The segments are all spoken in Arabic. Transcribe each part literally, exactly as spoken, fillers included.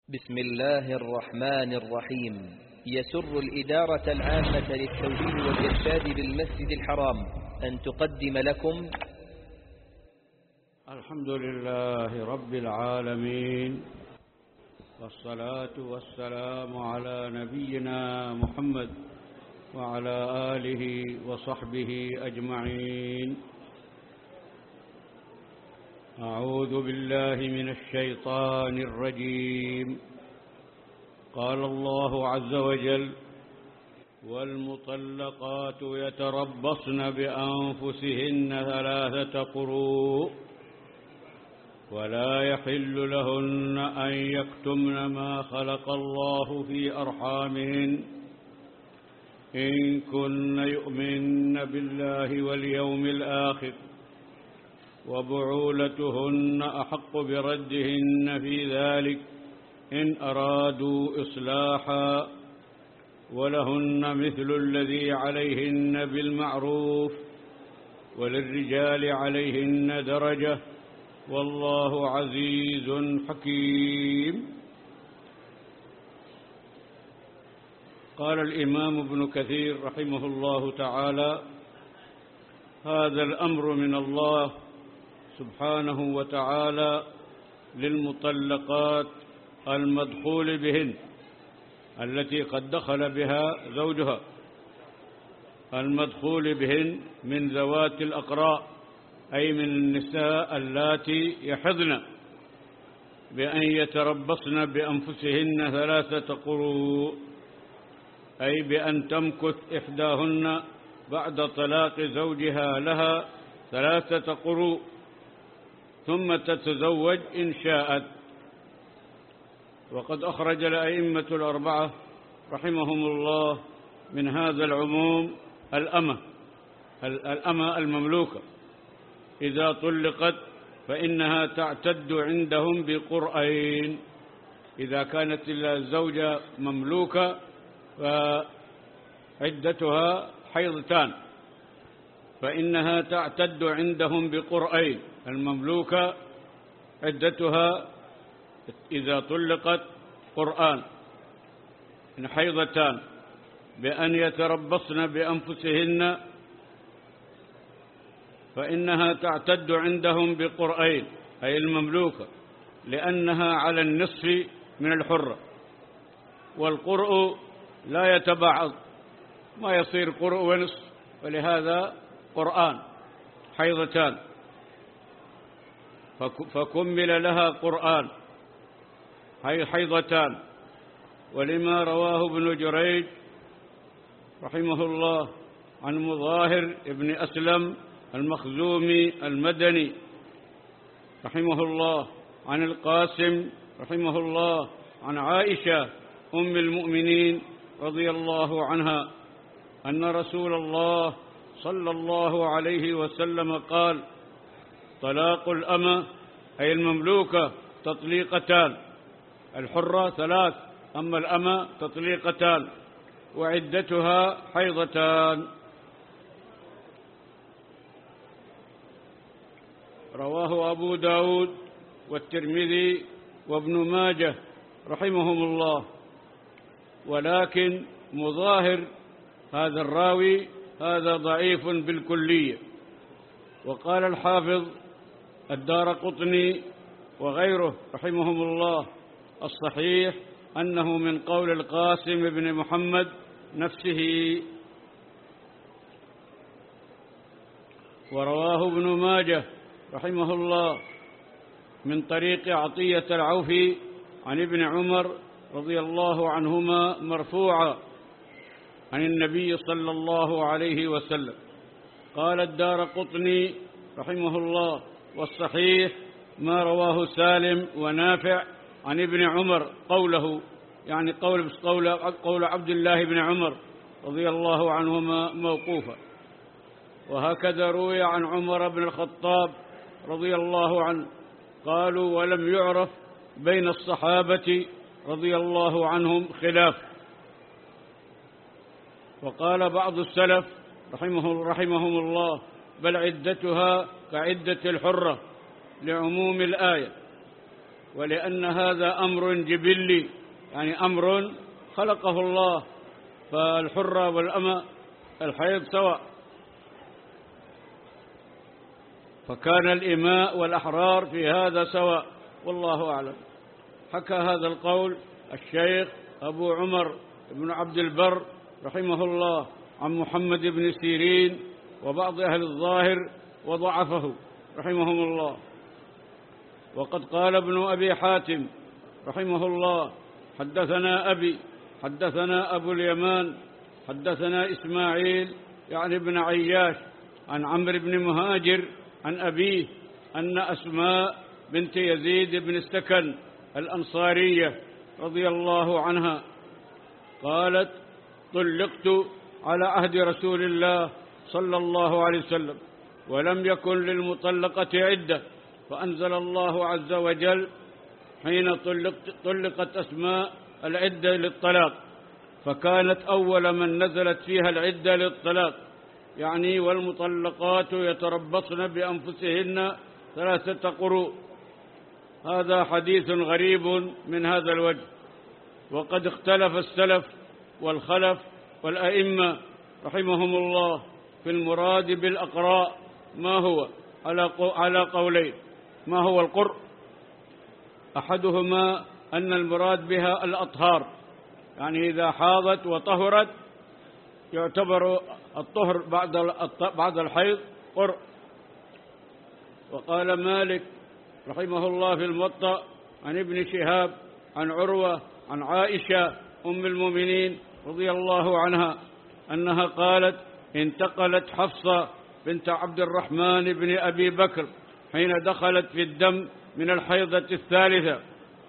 بسم الله الرحمن الرحيم. يسر الإدارة العامة للتوجيه والإرشاد بالمسجد الحرام أن تقدم لكم الحمد لله رب العالمين، والصلاة والسلام على نبينا محمد وعلى آله وصحبه أجمعين. أعوذ بالله من الشيطان الرجيم. قال الله عز وجل: والمطلقات يتربصن بأنفسهن ثلاثة قروء ولا يحل لهن أن يكتمن ما خلق الله في أرحامهن إن كن يؤمن بالله واليوم الآخر وبعولتهن أحق بردهن في ذلك إن أرادوا إصلاحا ولهن مثل الذي عليهن بالمعروف وللرجال عليهن درجة والله عزيز حكيم. قال الإمام ابن كثير رحمه الله تعالى: هذا الأمر من الله سبحانه وتعالى للمطلقات المدخول بهن التي قد دخل بها زوجها، المدخول بهن من ذوات الأقراء أي من النساء اللاتي يحضن، بأن يتربصن بأنفسهن ثلاثة قروء، أي بأن تمكث إحداهن بعد طلاق زوجها لها ثلاثة قروء ثم تتزوج إن شاءت. وقد أخرج الأئمة الأربعة رحمهم الله من هذا العموم الأمة الأمة المملوكة إذا طلقت فإنها تعتد عندهم بقرئين. إذا كانت الزوجة مملوكة فعدتها حيضتان، فإنها تعتد عندهم بقرئين. المملوكة عدتها إذا طلقت قرآن إن حيضتان، بأن يتربصن بأنفسهن فإنها تعتد عندهم بقرئين أي المملوكة، لأنها على النصف من الحرة، والقرء لا يتباعد، ما يصير قرء ونصف، ولهذا قرآن حيضتان، فكمل لها قرآن هي حيضتان. ولما رواه ابن جريج رحمه الله عن مظاهر ابن أسلم المخزومي المدني رحمه الله عن القاسم رحمه الله عن عائشة أم المؤمنين رضي الله عنها أن رسول الله صلى الله عليه وسلم قال: طلاق الأمة أي المملوكة تطليقتان، الحرة ثلاث، أما الأمة تطليقتان، وعدتها حيضتان. رواه أبو داود والترمذي وابن ماجه رحمهم الله. ولكن مظاهر هذا الراوي هذا ضعيف بالكلية. وقال الحافظ الدارقطني وغيره رحمهم الله: الصحيح أنه من قول القاسم بن محمد نفسه. ورواه ابن ماجه رحمه الله من طريق عطية العوفي عن ابن عمر رضي الله عنهما مرفوعا عن النبي صلى الله عليه وسلم. قال الدارقطني رحمه الله: والصحيح ما رواه سالم ونافع عن ابن عمر قوله، يعني قول قول قول عبد الله بن عمر رضي الله عنهما موقوفا. وهكذا روي عن عمر بن الخطاب رضي الله عنه. قالوا: ولم يعرف بين الصحابة رضي الله عنهم خلاف. وقال بعض السلف رحمه رحمهم الله: بل عدتها كعدة الحرة لعموم الآية. ولأن هذا أمر جبلي، يعني أمر خلقه الله، فالحرة والأمة الحيض سواء، فكان الإماء والأحرار في هذا سواء، والله أعلم. حكى هذا القول الشيخ أبو عمر بن عبد البر رحمه الله عن محمد بن سيرين وبعض أهل الظاهر وضعفه رحمهم الله. وقد قال ابن أبي حاتم رحمه الله: حدثنا أبي حدثنا أبو اليمان حدثنا إسماعيل يعني ابن عياش عن عمرو بن مهاجر عن أبيه أن أسماء بنت يزيد بن السكن الأنصارية رضي الله عنها قالت: طلقت على عهد رسول الله صلى الله عليه وسلم ولم يكن للمطلقة عدة، فأنزل الله عز وجل حين طلقت, طلقت أسماء العدة للطلاق، فكانت أول من نزلت فيها العدة للطلاق، يعني والمطلقات يتربصن بأنفسهن ثلاثة قروء. هذا حديث غريب من هذا الوجه، وقد اختلف السلف والخلف والأئمة رحمهم الله في المراد بالأقراء ما هو، على قولين: ما هو القرء؟ أحدهما أن المراد بها الأطهار، يعني إذا حاضت وطهرت يعتبر الطهر بعد بعد الحيض قرء. وقال مالك رحمه الله في الموطأ عن ابن شهاب عن عروة عن عائشة أم المؤمنين رضي الله عنها أنها قالت: انتقلت حفصة بنت عبد الرحمن بن أبي بكر حين دخلت في الدم من الحيضة الثالثة،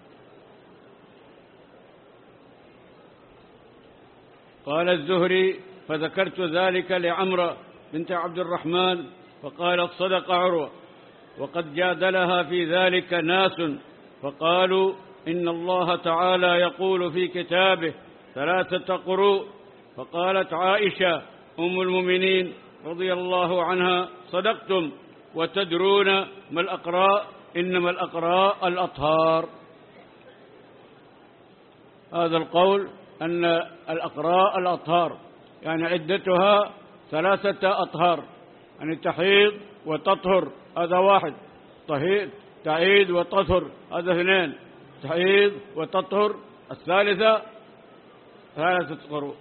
قال الزهري: فذكرت ذلك لعمرة بنت عبد الرحمن فقالت: صدق عروة. وقد جادلها في ذلك ناس فقالوا: إن الله تعالى يقول في كتابه ثلاثة قروء. فقالت عائشة أم المؤمنين رضي الله عنها: صدقتم، وتدرون ما الأقراء، إنما الأقراء الأطهار. هذا القول أن الأقراء الأطهار يعني عدتها ثلاثة أطهار، يعني تحيض وتطهر هذا واحد، تعيد وتطهر هذا اثنين، تحيض وتطهر الثالثة ثلاثة قروء.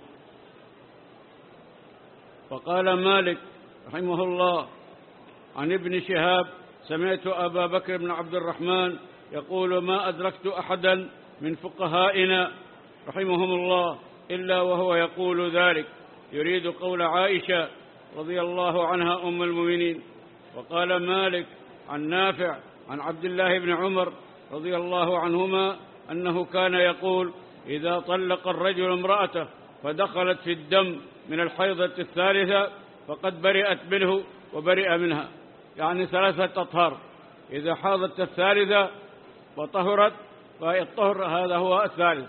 وقال مالك رحمه الله عن ابن شهاب: سمعت أبا بكر بن عبد الرحمن يقول: ما أدركت أحدا من فقهائنا رحمهم الله إلا وهو يقول ذلك، يريد قول عائشة رضي الله عنها أم المؤمنين. وقال مالك عن نافع عن عبد الله بن عمر رضي الله عنهما أنه كان يقول: إذا طلق الرجل امرأته فدخلت في الدم من الحيضة الثالثة فقد برئت منه وبرئ منها، يعني ثلاثة أطهار. إذا حاضت الثالثة وطهرت فالطهر هذا هو الثالث.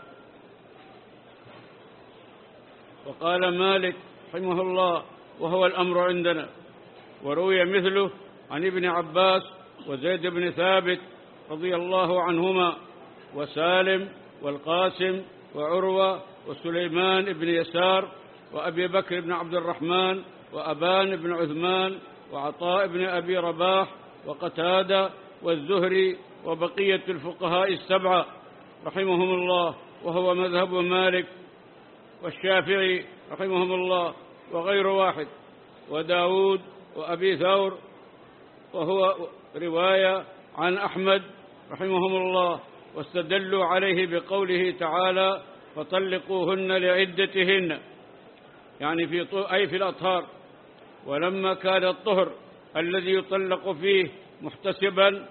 وقال مالك رحمه الله: وهو الأمر عندنا. وروي مثله عن ابن عباس وزيد بن ثابت رضي الله عنهما وسالم والقاسم وعروة وسليمان بن يسار وأبي بكر بن عبد الرحمن وأبان بن عثمان وعطاء بن أبي رباح وقتادة والزهري وبقية الفقهاء السبعة رحمهم الله، وهو مذهب مالك والشافعي رحمهم الله وغير واحد، وداود وأبي ثور، وهو رواية عن أحمد رحمهم الله. واستدلوا عليه بقوله تعالى: فطلقوهن لعدتهن، يعني في أي في الأطهار. ولما كان الطهر الذي يطلق فيه محتسبا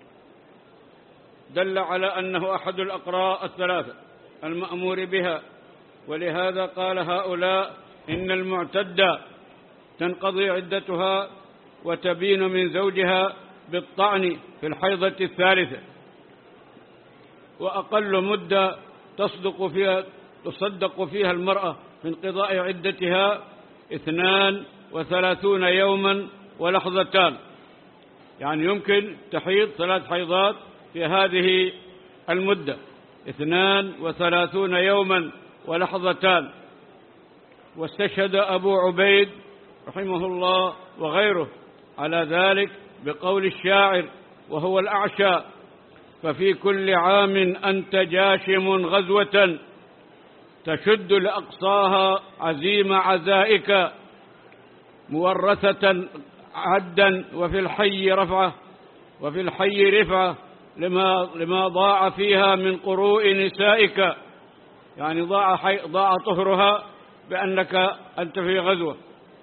دل على أنه أحد الأقراء الثلاثة المأمور بها، ولهذا قال هؤلاء: إن المعتدة تنقضي عدتها وتبين من زوجها بالطعن في الحيضة الثالثة، وأقل مدة تصدق فيها تصدق فيها المرأة في انقضاء عدتها اثنان وثلاثون يوما ولحظتان، يعني يمكن تحيض ثلاث حيضات في هذه المدة اثنان وثلاثون يوما ولحظتان. واستشهد أبو عبيد رحمه الله وغيره على ذلك بقول الشاعر وهو الأعشى: ففي كل عام أنت جاشم غزوة تشد لأقصاها عزيم عزائك، مورثة عدا وفي الحي رفعة وفي الحي رفعة لما, لما ضاع فيها من قروء نسائك، يعني ضاع, حي ضاع طهرها بأنك أنت في غزوة.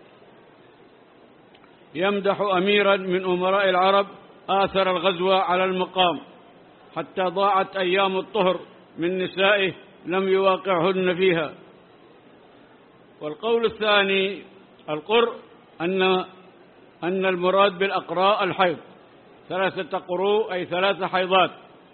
يمدح أميرا من أمراء العرب آثر الغزوة على المقام حتى ضاعت أيام الطهر من نسائه لم يواقعهن فيها. والقول الثاني القرء أن أن المراد بالأقراء الحيض، ثلاثة قروء أي ثلاث حيضات،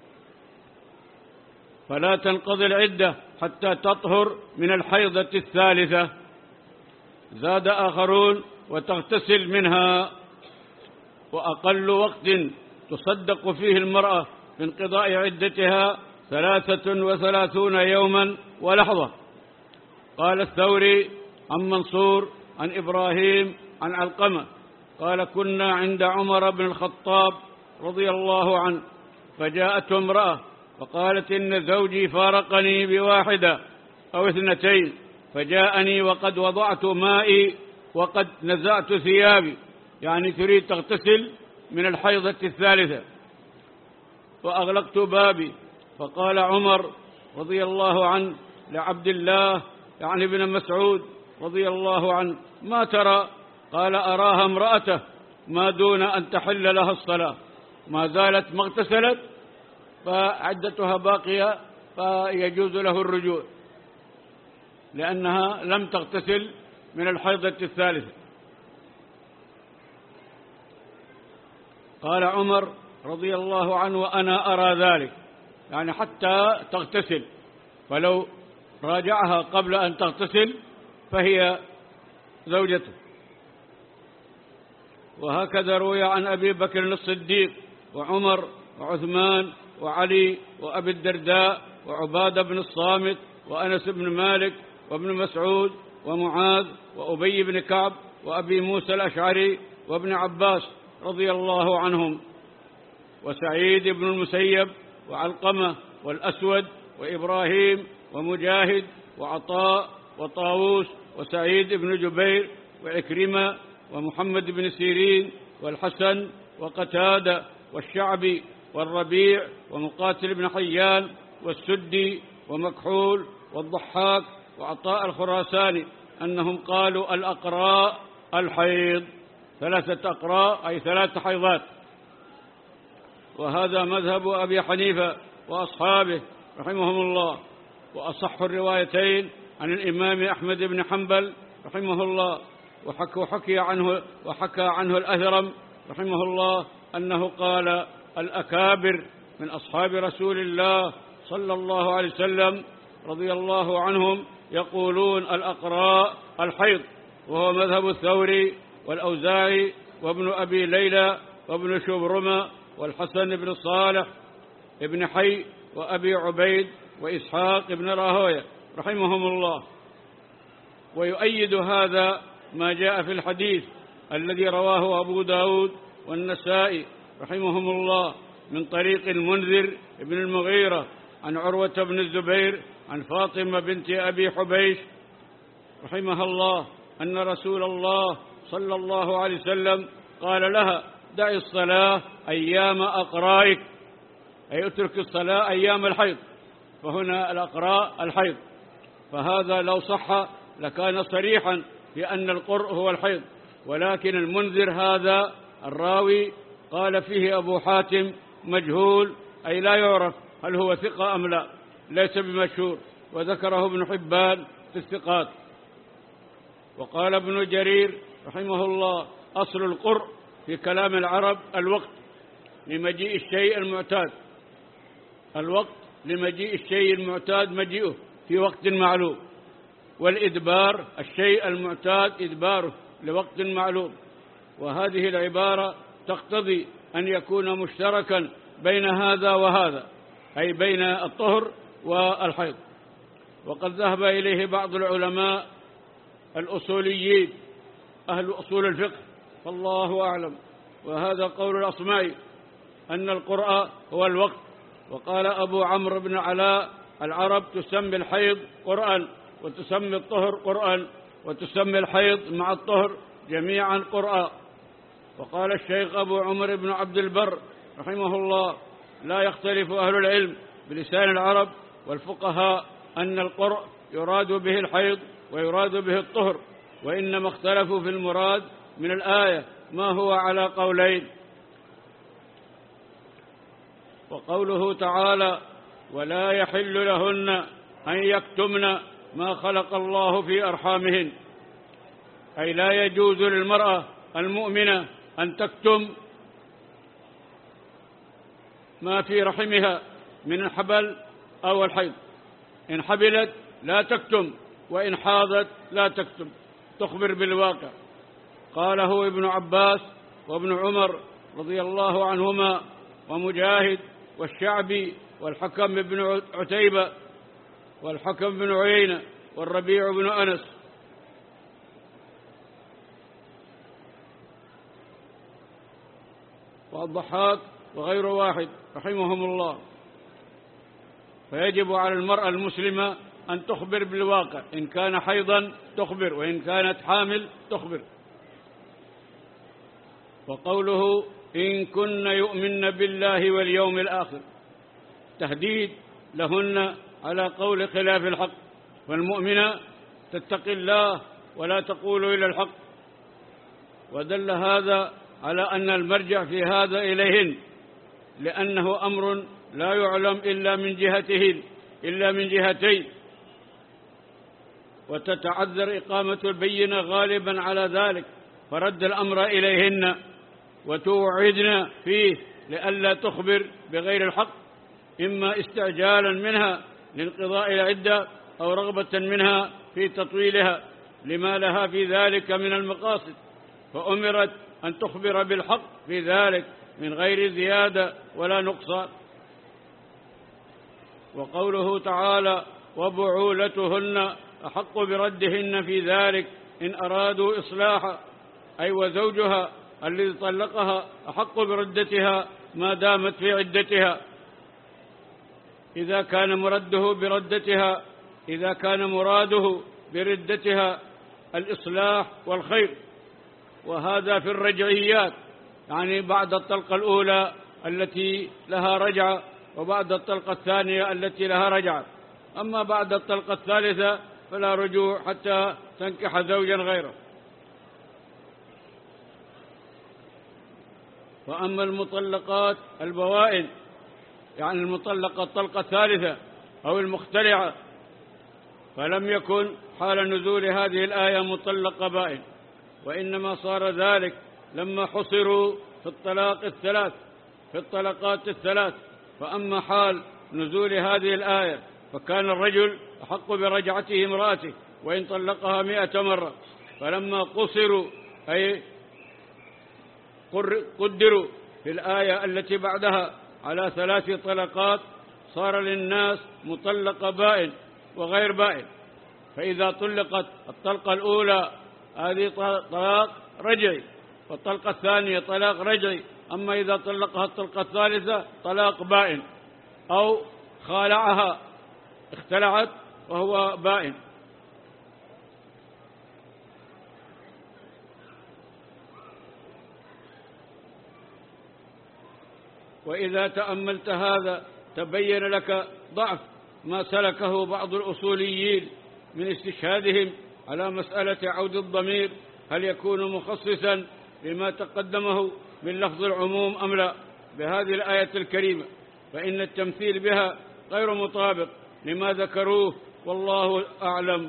فلا تنقضي العدة حتى تطهر من الحيضة الثالثة. زاد آخرون: وتغتسل منها. وأقل وقت تصدق فيه المرأة بانقضاء عدتها ثلاثة وثلاثون يوما ولحظة. قال الثوري عن منصور عن إبراهيم عن علقمة قال: كنا عند عمر بن الخطاب رضي الله عنه، فجاءته امرأة فقالت: إن زوجي فارقني بواحدة أو اثنتين، فجاءني وقد وضعت مائي وقد نزعت ثيابي، يعني تريد تغتسل من الحيضة الثالثة، وأغلقت بابي. فقال عمر رضي الله عنه لعبد الله يعني ابن مسعود رضي الله عنه: ما ترى؟ قال: أراها امرأته ما دون أن تحل لها الصلاة، ما زالت ما اغتسلت فعدتها باقية فيجوز له الرجوع لأنها لم تغتسل من الحيضة الثالثة. قال عمر رضي الله عنه: وأنا أرى ذلك، يعني حتى تغتسل، فلو راجعها قبل أن تغتسل فهي زوجته. وهكذا روي عن أبي بكر الصديق وعمر وعثمان وعلي وأبي الدرداء وعبادة بن الصامت وأنس بن مالك وابن مسعود ومعاذ وأبي بن كعب وأبي موسى الأشعري وابن عباس رضي الله عنهم، وسعيد بن المسيب وعلقمة والأسود وإبراهيم ومجاهد وعطاء وطاووس وسعيد بن جبير وعكرمة ومحمد بن سيرين والحسن وقتادة والشعبي والربيع ومقاتل بن حيان والسدي ومكحول والضحاك وعطاء الخراساني أنهم قالوا: الأقراء الحيض، ثلاثة أقراء أي ثلاث حيضات. وهذا مذهب أبي حنيفة وأصحابه رحمهم الله. وأصح الروايتين عن الإمام أحمد بن حنبل رحمه الله، وحكى حكي عنه وحكى عنه الأثرم رحمه الله أنه قال: الأكابر من أصحاب رسول الله صلى الله عليه وسلم رضي الله عنهم يقولون الأقراء الحيض، وهو مذهب الثوري والأوزاعي وابن أبي ليلى وابن شبرمة والحسن بن صالح ابن حي وأبي عبيد وإسحاق بن راهويه رحمهم الله. ويؤيد هذا ما جاء في الحديث الذي رواه أبو داود والنسائي رحمهم الله من طريق المنذر بن المغيرة عن عروة بن الزبير عن فاطمة بنت أبي حبيش رحمها الله أن رسول الله صلى الله عليه وسلم قال لها: دعي الصلاة أيام أقرائك، أي اترك الصلاة أيام الحيض، فهنا الأقراء الحيض. فهذا لو صح لكان صريحا بأن القرء هو الحيض، ولكن المنذر هذا الراوي قال فيه أبو حاتم مجهول، أي لا يعرف هل هو ثقة أم لا، ليس بمشهور، وذكره ابن حبان في الثقات. وقال ابن جرير رحمه الله: أصل القرء في كلام العرب الوقت لمجيء الشيء المعتاد، الوقت لمجيء الشيء المعتاد مجيئه في وقت معلوم، والإدبار الشيء المعتاد إدباره لوقت معلوم. وهذه العبارة تقتضي أن يكون مشتركا بين هذا وهذا، أي بين الطهر والحيض. وقد ذهب إليه بعض العلماء الأصوليين أهل أصول الفقه فالله أعلم، وهذا قول الأصمعي أن القرء هو الوقت. وقال أبو عمرو بن علاء العرب تسمي الحيض قرءا وتسمي الطهر قرءا وتسمي الحيض مع الطهر جميعا قرءا. وقال الشيخ أبو عمر بن عبد البر رحمه الله لا يختلف أهل العلم بلسان العرب والفقهاء أن القرء يراد به الحيض ويراد به الطهر، وإنما اختلفوا في المراد من الآية ما هو على قولين. وقوله تعالى ولا يحل لهن أن يكتمن ما خلق الله في أرحامهن، أي لا يجوز للمرأة المؤمنة أن تكتم ما في رحمها من الحبل أو الحيض. إن حبلت لا تكتم، وإن حاضت لا تكتم، تخبر بالواقع. قاله ابن عباس وابن عمر رضي الله عنهما ومجاهد والشعبي والحكم بن عتيبة والحكم بن عيينة والربيع بن أنس. والضحاك وغير واحد رحمهم الله. فيجب على المرأة المسلمة أن تخبر بالواقع، إن كان حيضا تخبر، وإن كانت حامل تخبر. وقوله إن كن يؤمن بالله واليوم الآخر تهديد لهن على قول خلاف الحق، والمؤمنة تتقي الله ولا تقول إلى الحق. ودل هذا على أن المرجع في هذا إليهن، لأنه أمر لا يعلم إلا من جهتهن إلا من جهتين، وتتعذر إقامة البينة غالبا على ذلك، فرد الأمر إليهن وتوعدن فيه لئلا تخبر بغير الحق، إما استعجالا منها لانقضاء العدة أو رغبة منها في تطويلها لما لها في ذلك من المقاصد، فأمرت أن تخبر بالحق في ذلك من غير زيادة ولا نقصان. وقوله تعالى وبعولتهن أحق بردهن في ذلك إن أرادوا إصلاحا، أي وزوجها الذي طلقها أحق بردتها ما دامت في عدتها، إذا كان مرده بردتها إذا كان مراده بردتها الإصلاح والخير. وهذا في الرجعيات، يعني بعد الطلقة الأولى التي لها رجعة، وبعد الطلقة الثانية التي لها رجعة. أما بعد الطلقة الثالثة فلا رجوع حتى تنكح زوجا غيره. وأما المطلقات البوائن، يعني المطلقة الطلقة الثالثة أو المختلعة، فلم يكن حال نزول هذه الآية مطلقة بائن، وإنما صار ذلك لما حصروا في الطلاق الثلاث في الطلقات الثلاث. فأما حال نزول هذه الآية فكان الرجل أحق برجعته امرأته وإن طلقها مئة مرة، فلما قصروا أي قدروا في الآية التي بعدها على ثلاث طلقات صار للناس مطلق بائن وغير بائن. فإذا طلقت الطلقة الأولى هذه طلاق رجعي، والطلقة الثانية طلاق رجعي. أما إذا طلقها الطلقة الثالثة طلاق بائن، أو خالعها اختلعت وهو بائن. وإذا تأملت هذا تبين لك ضعف ما سلكه بعض الأصوليين من استشهادهم على مسألة عود الضمير، هل يكون مخصصا بما تقدمه من لفظ العموم أم لا بهذه الآية الكريمة، فإن التمثيل بها غير مطابق لما ذكروه والله أعلم.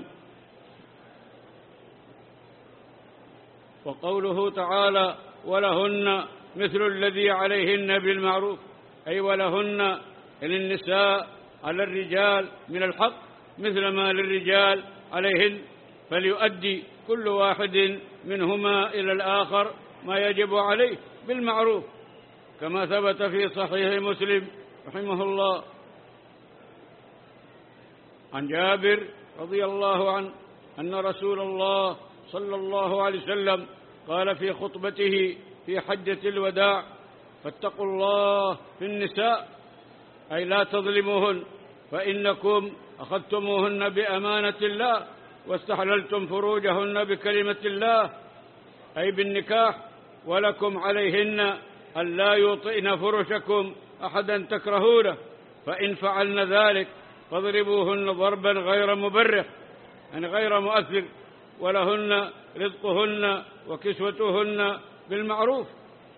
وقوله تعالى ولهن مثل الذي عليهن بالمعروف، أي ولهن للنساء على الرجال من الحق مثل ما للرجال عليهن، فليؤدي كل واحد منهما إلى الآخر ما يجب عليه بالمعروف، كما ثبت في صحيح مسلم رحمه الله عن جابر رضي الله عنه أن رسول الله صلى الله عليه وسلم قال في خطبته في حجة الوداع: فاتقوا الله في النساء، أي لا تظلموهن، فإنكم أخذتموهن بأمانة الله واستحللتم فروجهن بكلمة الله، أي بالنكاح، ولكم عليهن أن لا يوطئن فرشكم أحدا تكرهونه، فإن فعلن ذلك فاضربوهن ضربا غير مبرح، يعني غير مؤثر، ولهن رزقهن وكسوتهن بالمعروف.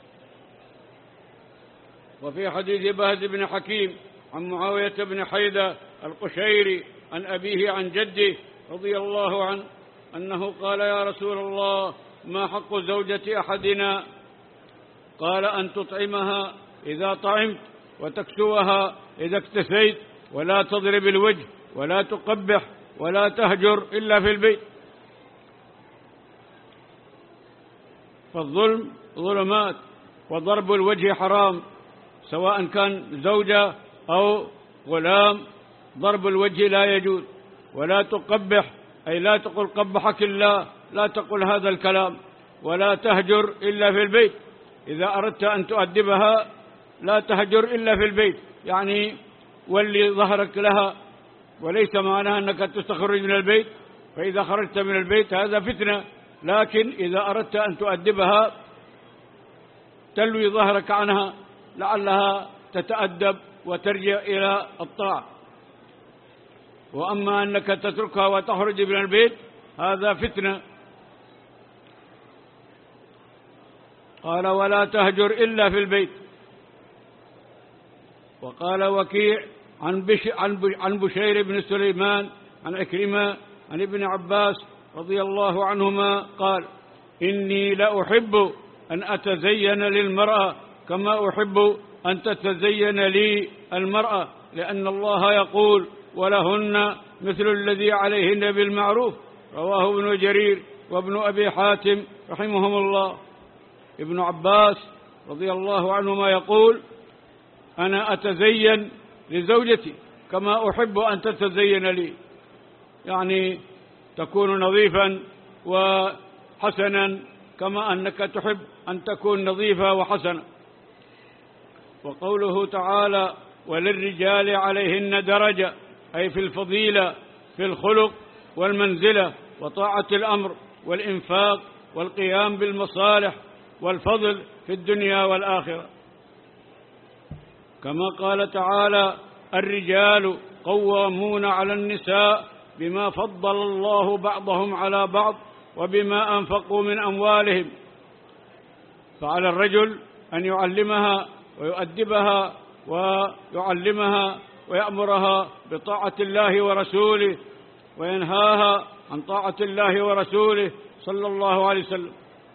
وفي حديث بهز بن حكيم عن معاوية بن حيدة القشيري عن أبيه عن جده رضي الله عنه أنه قال: يا رسول الله، ما حق زوجة أحدنا؟ قال: أن تطعمها إذا طعمت، وتكسوها إذا اكتسيت، ولا تضرب الوجه، ولا تقبح، ولا تهجر إلا في البيت. فالظلم ظلمات، وضرب الوجه حرام، سواء كان زوجة أو غلام، ضرب الوجه لا يجوز. ولا تقبح، أي لا تقل قبحك الله، لا تقل هذا الكلام. ولا تهجر إلا في البيت، إذا أردت أن تؤدبها لا تهجر إلا في البيت، يعني ولي ظهرك لها، وليس معناها أنك تستخرج من البيت، فإذا خرجت من البيت هذا فتنة. لكن إذا أردت أن تؤدبها تلوي ظهرك عنها لعلها تتأدب وترجع إلى الطاعة. وأما أنك تتركها وتخرج من البيت هذا فتنة. قال: ولا تهجر إلا في البيت. وقال وكيع عن, بش عن بشير بن سليمان عن عكرمة عن ابن عباس رضي الله عنهما قال: إني لأحب أن أتزين للمرأة كما أحب أن تتزين لي المرأة، لأن الله يقول: ولهن مثل الذي عليهن بالمعروف. رواه ابن جرير وابن أبي حاتم رحمهم الله. ابن عباس رضي الله عنهما يقول: أنا أتزين لزوجتي كما أحب أن تتزين لي، يعني تكون نظيفا وحسنا كما أنك تحب أن تكون نظيفة وحسنا. وقوله تعالى: وللرجال عليهن درجة، أي في الفضيلة، في الخلق والمنزلة وطاعة الأمر والإنفاق والقيام بالمصالح والفضل في الدنيا والآخرة. كما قال تعالى: الرجال قوامون على النساء بما فضل الله بعضهم على بعض وبما أنفقوا من أموالهم. فعلى الرجل أن يعلمها ويؤدبها ويعلمها ويأمرها بطاعة الله ورسوله، وينهاها عن طاعة الله ورسوله صلى الله عليه وسلم.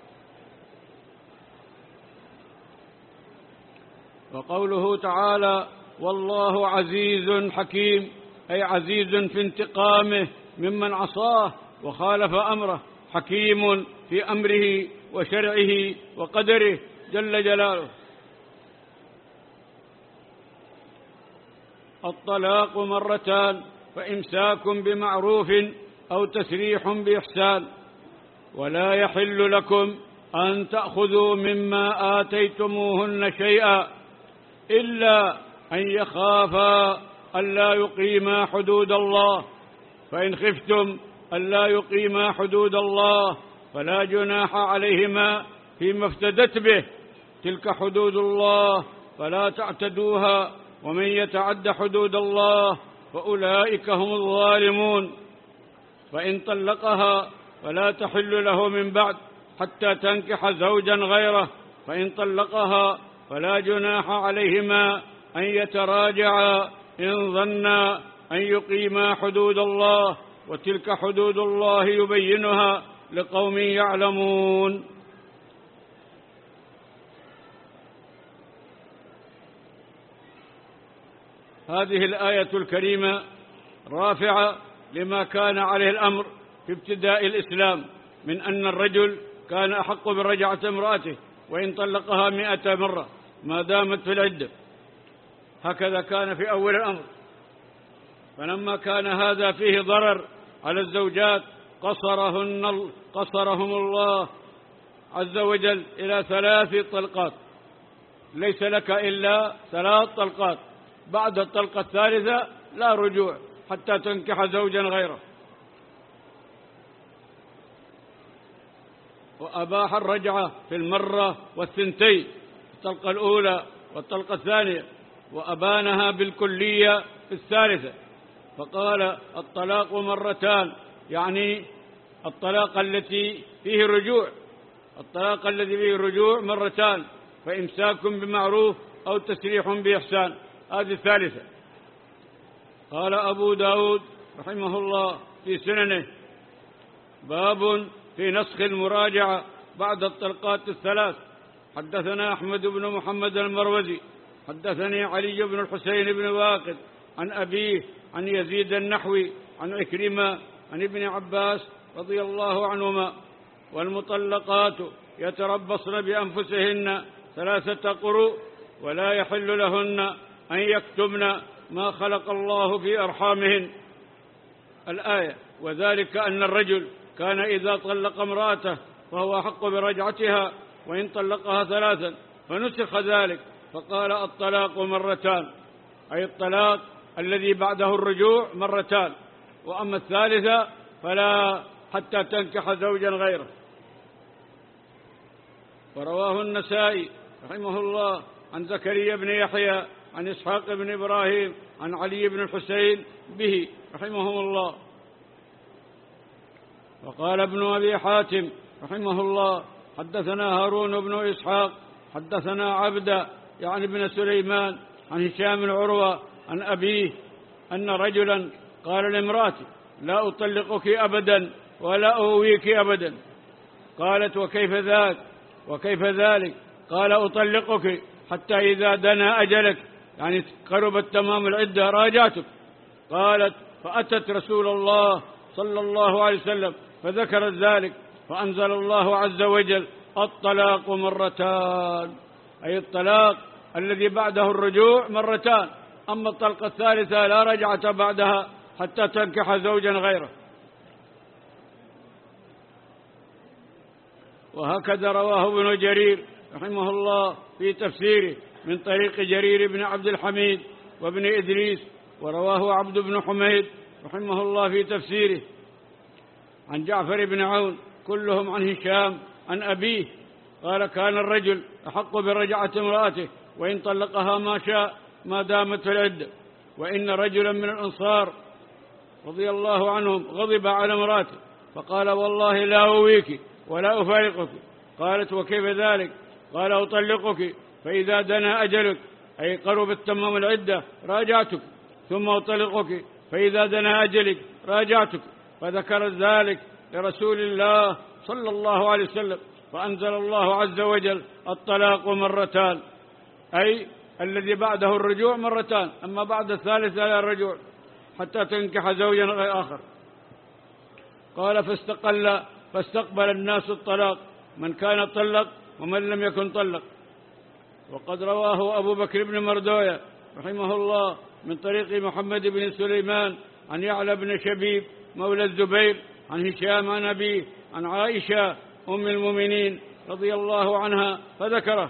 وقوله تعالى: والله عزيز حكيم، أي عزيز في انتقامه ممن عصاه وخالف أمره، حكيم في أمره وشرعه وقدره جل جلاله. الطلاق مرتان، فإمساك بمعروف أو تسريح بإحسان. ولا يحل لكم أن تأخذوا مما آتيتموهن شيئا إلا أن يخافا ألا يقيما حدود الله، فإن خفتم ألا يقيما حدود الله فلا جناح عليهما فيما افتدت به، تلك حدود الله فلا تعتدوها، ومن يتعد حدود الله فأولئك هم الظالمون. فإن طلقها فلا تحل له من بعد حتى تنكح زوجا غيره، فإن طلقها فلا جناح عليهما أن يتراجعا إن ظنا أن يقيما حدود الله، وتلك حدود الله يبينها لقوم يعلمون. هذه الآية الكريمة رافعة لما كان عليه الأمر في ابتداء الإسلام من أن الرجل كان أحق برجعة امرأته وإن طلقها مئة مرة ما دامت في العدة، هكذا كان في أول الأمر. فلما كان هذا فيه ضرر على الزوجات قصرهن قصرهم الله عز وجل إلى ثلاث طلقات، ليس لك إلا ثلاث طلقات، بعد الطلقة الثالثة لا رجوع حتى تنكح زوجا غيره. وأباح الرجعة في المرة والثنتين، الطلقة الأولى والطلقة الثانية، وأبانها بالكلية في الثالثة، فقال الطلاق مرتان، يعني الطلاق التي فيه الرجوع الطلاق الذي فيه الرجوع مرتان، فإمساك بمعروف أو تسريح بإحسان، هذه الثالثة. قال أبو داود رحمه الله في سننه: باب في نسخ المراجعة بعد الطلقات الثلاث. حدثنا أحمد بن محمد المروزي حدثني علي بن الحسين بن واقد عن أبيه عن يزيد النحوي عن عكرمة عن ابن عباس رضي الله عنهما: والمطلقات يتربصن بأنفسهن ثلاثة قروء ولا يحل لهن أن يكتمن ما خلق الله في أرحامهن. الآية. وذلك أن الرجل كان إذا طلق امرأته فهو أحق برجعتها وإن طلقها ثلاثا، فنسخ ذلك فقال الطلاق مرتان، أي الطلاق الذي بعده الرجوع مرتان، وأما الثالثة فلا حتى تنكح زوجا غيره. ورواه النسائي رحمه الله عن زكريا بن يحيى عن إسحاق بن إبراهيم عن علي بن الحسين به رحمهم الله. وقال ابن أبي حاتم رحمه الله: حدثنا هارون بن إسحاق حدثنا عبد يعني بن سليمان عن هشام بن عروة عن أبيه أن رجلا قال لامرأته: لا أطلقك أبدا ولا أويك أبدا. قالت: وكيف ذاك وكيف ذلك؟ قال: أطلقك حتى إذا دنا أجلك، يعني قربت تمام العدة، راجعتك. قالت: فأتت رسول الله صلى الله عليه وسلم فذكرت ذلك، فأنزل الله عز وجل: الطلاق مرتان، أي الطلاق الذي بعده الرجوع مرتان، أما الطلقة الثالثة لا رجعة بعدها حتى تنكح زوجا غيره. وهكذا رواه ابن جرير رحمه الله في تفسيره من طريق جرير بن عبد الحميد وابن إدريس، ورواه عبد بن حميد رحمه الله في تفسيره عن جعفر بن عون، كلهم عن هشام عن أبيه قال: كان الرجل أحق برجعة امرأته وإن طلقها ما شاء ما دامت العدة. وإن رجلا من الأنصار رضي الله عنهم غضب على امرأته فقال: والله لا أويك ولا أفارقك. قالت: وكيف ذلك؟ قال: أطلقك فإذا دنا أجلك، أي قربت تمام العدة، راجعتك، ثم أطلقك فإذا دنا أجلك راجعتك. فذكرت ذلك لرسول الله صلى الله عليه وسلم، فأنزل الله عز وجل: الطلاق مرتان، أي الذي بعده الرجوع مرتان، أما بعد الثالثة لا الرجوع حتى تنكح زوجا غير آخر. قال: فاستقل فاستقبل الناس الطلاق، من كان طلق ومن لم يكن طلق. وقد رواه أبو بكر بن مردوية رحمه الله من طريق محمد بن سليمان عن يعلى بن شبيب مولى الزبير عن هشام عن أبيه عن عائشة أم المؤمنين رضي الله عنها فذكره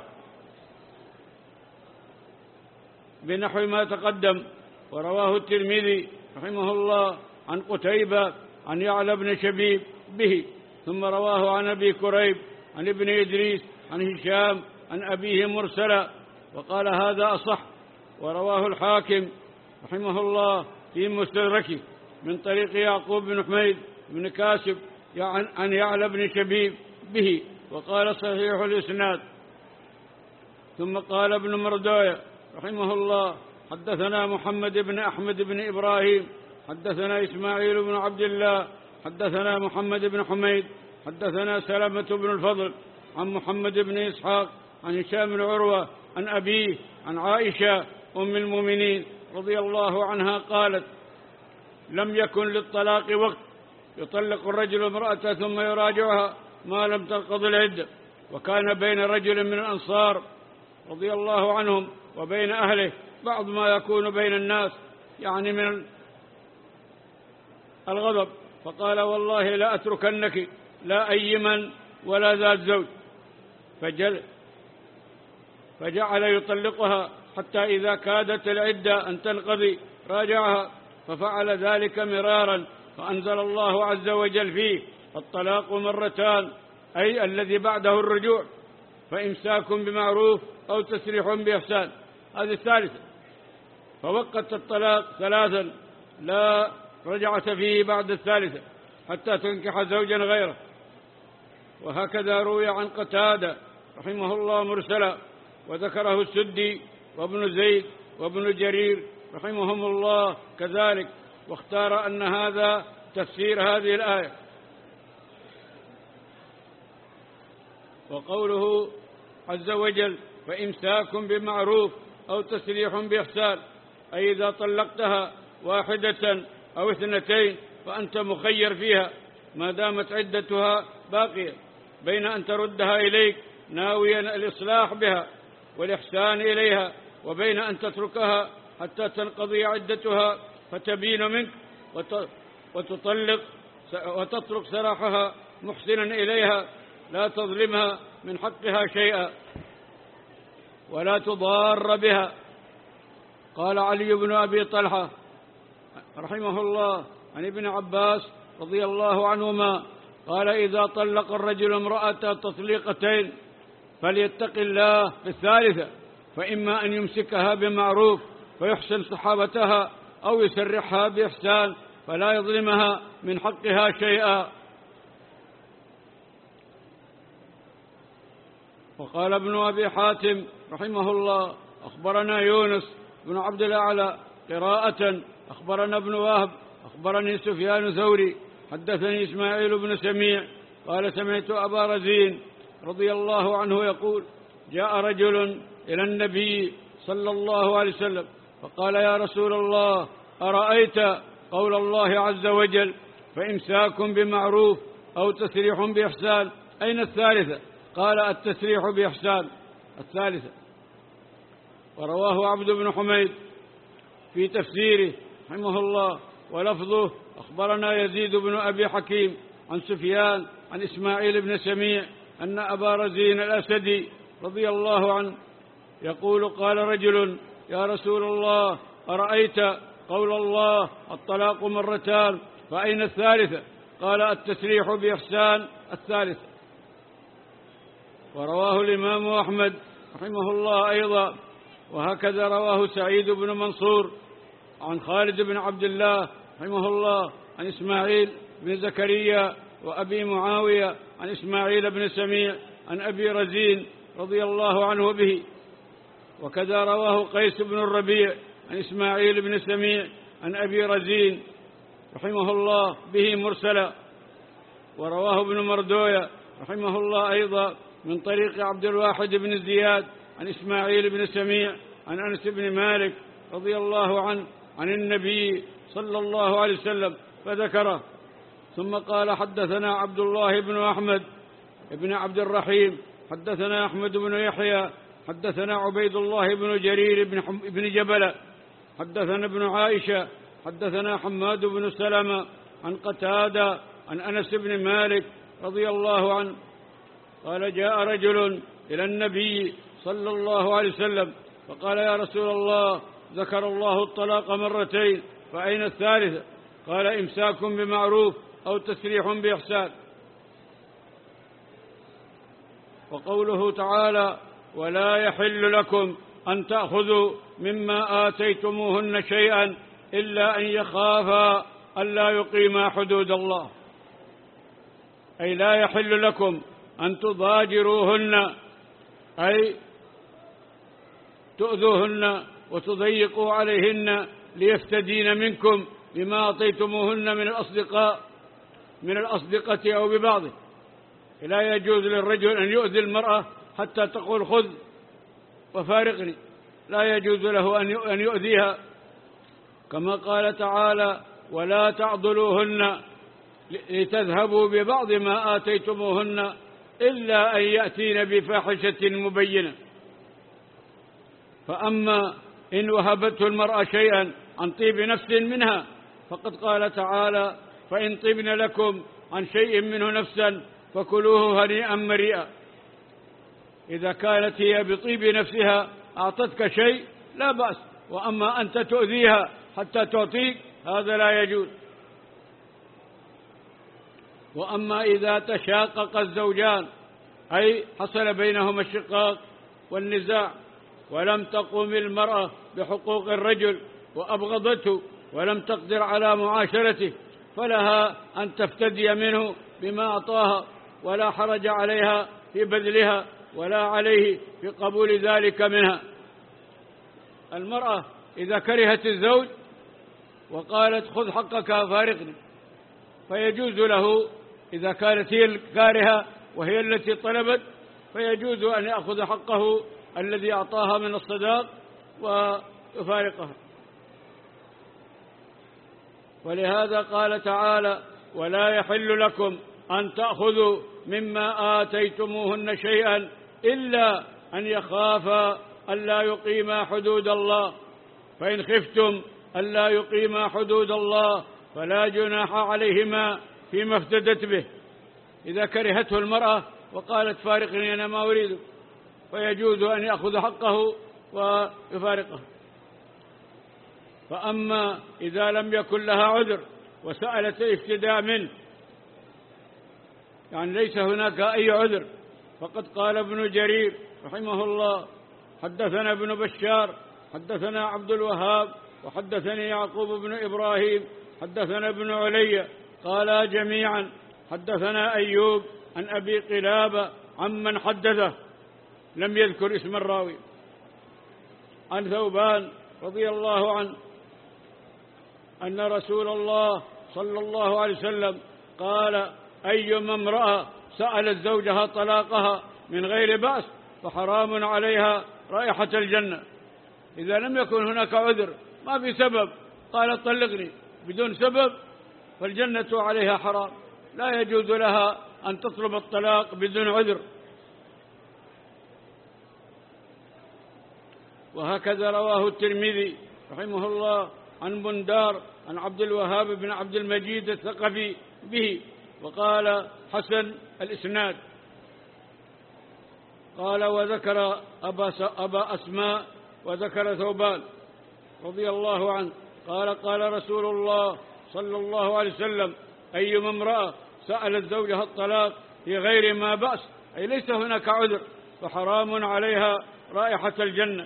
بنحو ما تقدم. ورواه الترمذي رحمه الله عن قتيبة عن يعلى بن شبيب به، ثم رواه عن أبي كريب عن ابن إدريس عن هشام عن أبيه مرسلا، وقال: هذا أصح. ورواه الحاكم رحمه الله في مستدركه من طريق يعقوب بن حميد بن كاسب عن يعلى بن شبيب به، وقال: صحيح الإسناد. ثم قال ابن مردوية رحمه الله: حدثنا محمد بن أحمد بن إبراهيم حدثنا إسماعيل بن عبد الله حدثنا محمد بن حميد حدثنا سلمة بن الفضل عن محمد بن إسحاق عن هشام بن عروة عن أبيه عن عائشة أم المؤمنين رضي الله عنها قالت: لم يكن للطلاق وقت، يطلق الرجل امرأته ثم يراجعها ما لم تنقض العدة. وكان بين رجل من الأنصار رضي الله عنهم وبين أهله بعض ما يكون بين الناس، يعني من الغضب، فقال والله لا أتركنك لا أيما ولا ذات زوج، فجل فجعل يطلقها حتى إذا كادت العدة أن تنقضي راجعها، ففعل ذلك مرارا، فأنزل الله عز وجل فيه الطلاق مرتان، أي الذي بعده الرجوع، فإمساك بمعروف أو تسريح بإحسان، هذه الثالثة. فوقت الطلاق ثلاثا لا رجعة فيه بعد الثالثة حتى تنكح زوجا غيره. وهكذا روي عن قتادة رحمه الله مرسلا، وذكره السدي وابن زيد وابن جرير رحمهم الله كذلك، واختار أن هذا تفسير هذه الآية. وقوله عز وجل فإمساك بمعروف أو تسريح بإحسان، أي إذا طلقتها واحدة أو اثنتين فأنت مخير فيها ما دامت عدتها باقية، بين أن تردها إليك ناويا الإصلاح بها والإحسان إليها، وبين أن تتركها حتى تنقضي عدتها فتبين منك وتطلق وتترك سراحها محسنا إليها، لا تظلمها من حقها شيئا ولا تضار بها. قال علي بن أبي طلحة رحمه الله عن ابن عباس رضي الله عنهما قال إذا طلق الرجل امرأة تطليقتين فليتق الله في الثالثة، فإما أن يمسكها بمعروف فيحسن صحابتها أو يسرحها بإحسان فلا يظلمها من حقها شيئا. وقال ابن أبي حاتم رحمه الله أخبرنا يونس بن عبد الأعلى قراءة أخبرنا ابن وهب أخبرني سفيان ثوري حدثني إسماعيل بن سميع قال سمعت أبا رزين رضي الله عنه يقول جاء رجل إلى النبي صلى الله عليه وسلم فقال يا رسول الله أرأيت قول الله عز وجل فإمساك بمعروف أو تسريح بإحسان أين الثالثة؟ قال التسريح بإحسان الثالثة. ورواه عبد بن حميد في تفسيره رحمه الله ولفظه أخبرنا يزيد بن أبي حكيم عن سفيان عن إسماعيل بن سميع أن أبا رزين الأسدي رضي الله عنه يقول قال رجل يا رسول الله أرأيت قول الله الطلاق مرتان فأين الثالثة؟ قال التسريح بإحسان الثالثة. ورواه الإمام أحمد رحمه الله أيضا، وهكذا رواه سعيد بن منصور عن خالد بن عبد الله رحمه الله عن إسماعيل بن زكريا وأبي معاوية عن إسماعيل بن سميع عن أبي رزين رضي الله عنه به. وكذا رواه قيس بن الربيع عن إسماعيل بن سميع عن أبي رزين رحمه الله به مرسلا. ورواه ابن مردوية رحمه الله أيضا من طريق عبد الواحد بن زياد عن إسماعيل بن سميع عن أنس بن مالك رضي الله عنه عن النبي صلى الله عليه وسلم فذكره، ثم قال حدثنا عبد الله بن أحمد بن عبد الرحيم حدثنا أحمد بن يحيى حدثنا عبيد الله بن جرير بن جبل حدثنا ابن عائشة حدثنا حماد بن سلمة عن قتادة عن أنس بن مالك رضي الله عنه قال جاء رجل إلى النبي صلى الله عليه وسلم فقال يا رسول الله ذكر الله الطلاق مرتين فأين الثالثة؟ قال إمساك بمعروف أو تسريح بإحسان. وقوله تعالى ولا يحل لكم أن تأخذوا مما آتيتموهن شيئا إلا أن يخافا ألا يقيما حدود الله، أي لا يحل لكم أن تضاجروهن أي تؤذوهن وتضيقوا عليهن ليفتدين منكم بما أعطيتموهن من الأصدقاء من الأصدقة أو ببعضه. لا يجوز للرجل أن يؤذي المرأة حتى تقول خذ وفارقني، لا يجوز له أن يؤذيها، كما قال تعالى ولا تعضلوهن لتذهبوا ببعض ما آتيتموهن إلا أن يأتين بفاحشة مبينة. فأما إن وهبته المرأة شيئا عن طيب نفس منها فقد قال تعالى فإن طبن لكم عن شيء منه نفسا فكلوه هنيئا مريئا. إذا كانت هي بطيب نفسها أعطتك شيء لا بأس، وأما أنت تؤذيها حتى تعطيك هذا لا يجوز. وأما إذا تشاقق الزوجان أي حصل بينهما الشقاق والنزاع ولم تقم المرأة بحقوق الرجل وأبغضته ولم تقدر على معاشرته فلها أن تفتدي منه بما أعطاها، ولا حرج عليها في بذلها ولا عليه في قبول ذلك منها. المرأة إذا كرهت الزوج وقالت خذ حقك فارقني، فيجوز له إذا كانت هي الكارهة وهي التي طلبت فيجوز أن يأخذ حقه الذي أعطاها من الصداق ويفارقها. ولهذا قال تعالى ولا يحل لكم أن تأخذوا مما آتيتموهن شيئا إلا أن يخافا ألا يقيما حدود الله، فإن خفتم ألا يقيما حدود الله فلا جناح عليهما فيما افتدت به. إذا كرهته المرأة وقالت فارقني أنا ما أريد فيجوز أن يأخذ حقه ويفارقه. فأما إذا لم يكن لها عذر وسألت الافتداء منه، يعني ليس هناك أي عذر، فقد قال ابن جرير رحمه الله حدثنا ابن بشار حدثنا عبد الوهاب وحدثني يعقوب بن إبراهيم حدثنا ابن علي قالا جميعا حدثنا أيوب عن أبي قلابة عمن حدثه لم يذكر اسم الراوي عن ثوبان رضي الله عنه أن رسول الله صلى الله عليه وسلم قال أيما امرأة سألت زوجها طلاقها من غير بأس فحرام عليها رائحة الجنة. إذا لم يكن هناك عذر ما في سبب قالت طلقني بدون سبب فالجنة عليها حرام، لا يجوز لها أن تطلب الطلاق بدون عذر. وهكذا رواه الترمذي رحمه الله عن بندار عن عبد الوهاب بن عبد المجيد الثقفي به وقال حسن الإسناد. قال وذكر أبا, أبا أسماء وذكر ثوبان رضي الله عنه قال قال رسول الله صلى الله عليه وسلم أيما امرأة سألت زوجها الطلاق في غير ما بأس أي ليس هناك عذر فحرام عليها رائحة الجنة.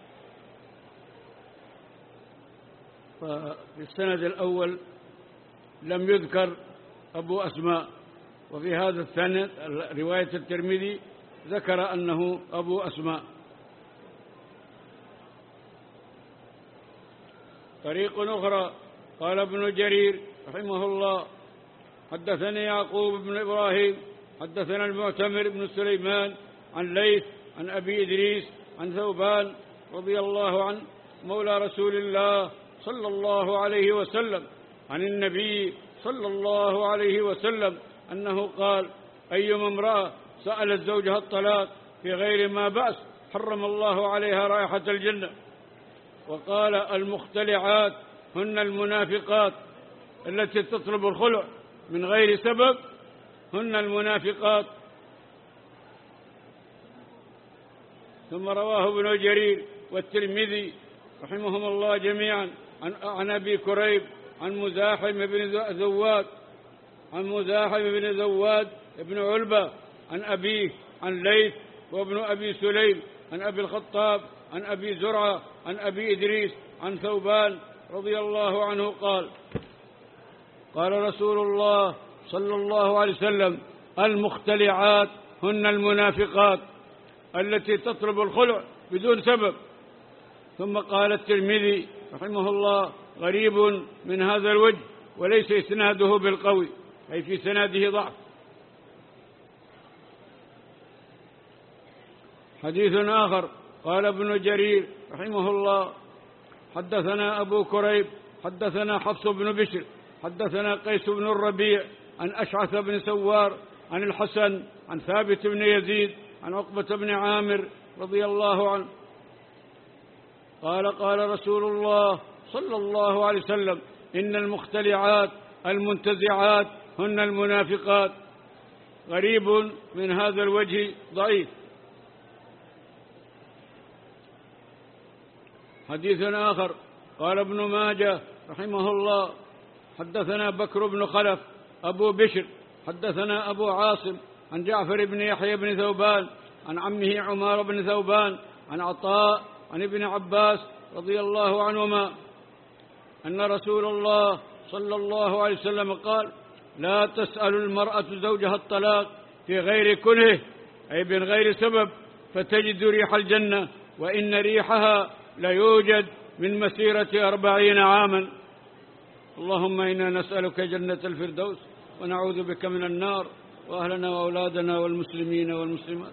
ففي السند الأول لم يذكر أبو أسماء، وفي هذا السند رواية الترمذي ذكر أنه أبو أسماء. طريق أخرى قال ابن جرير رحمه الله حدثني يعقوب بن إبراهيم حدثنا المعتمر بن سليمان عن ليث عن أبي إدريس عن ثوبان رضي الله عنه مولى رسول الله صلى الله عليه وسلم عن النبي صلى الله عليه وسلم أنه قال أيما امرأة سألت زوجها الطلاق في غير ما بأس حرم الله عليها رائحة الجنة. وقال المختلعات هن المنافقات التي تطلب الخلع من غير سبب هن المنافقات. ثم رواه ابن جرير والترمذي رحمهم الله جميعا عن, عن أبي كريب عن مزاحم بن ذواد عن مزاحم بن ذواد ابن علبة عن أبيه عن ليث وابن أبي سليم عن أبي الخطاب عن أبي زرعة عن أبي إدريس عن ثوبان رضي الله عنه قال قال رسول الله صلى الله عليه وسلم المختلعات هن المنافقات التي تطلب الخلع بدون سبب. ثم قال الترمذي رحمه الله غريب من هذا الوجه وليس إسناده بالقوي أي في سناده ضعف. حديث آخر قال ابن جرير رحمه الله حدثنا أبو كريب حدثنا حفص بن بشر حدثنا قيس بن الربيع عن أشعث بن سوار عن الحسن عن ثابت بن يزيد عن عقبة بن عامر رضي الله عنه قال قال رسول الله صلى الله عليه وسلم إن المختلعات المنتزعات هن المنافقات. غريب من هذا الوجه ضعيف. حديث آخر قال ابن ماجه رحمه الله حدثنا بكر بن خلف أبو بشر حدثنا أبو عاصم عن جعفر بن يحيى بن ثوبان عن عمه عمار بن ثوبان عن عطاء عن ابن عباس رضي الله عنهما أن رسول الله صلى الله عليه وسلم قال: لا تسأل المرأة زوجها الطلاق في غير كنه، أي من غير سبب، فتجد ريح الجنة، وإن ريحها ليوجد من مسيرة أربعين عاما. اللهم إنا نسألك جنة الفردوس ونعوذ بك من النار، وأهلنا وأولادنا والمسلمين والمسلمات.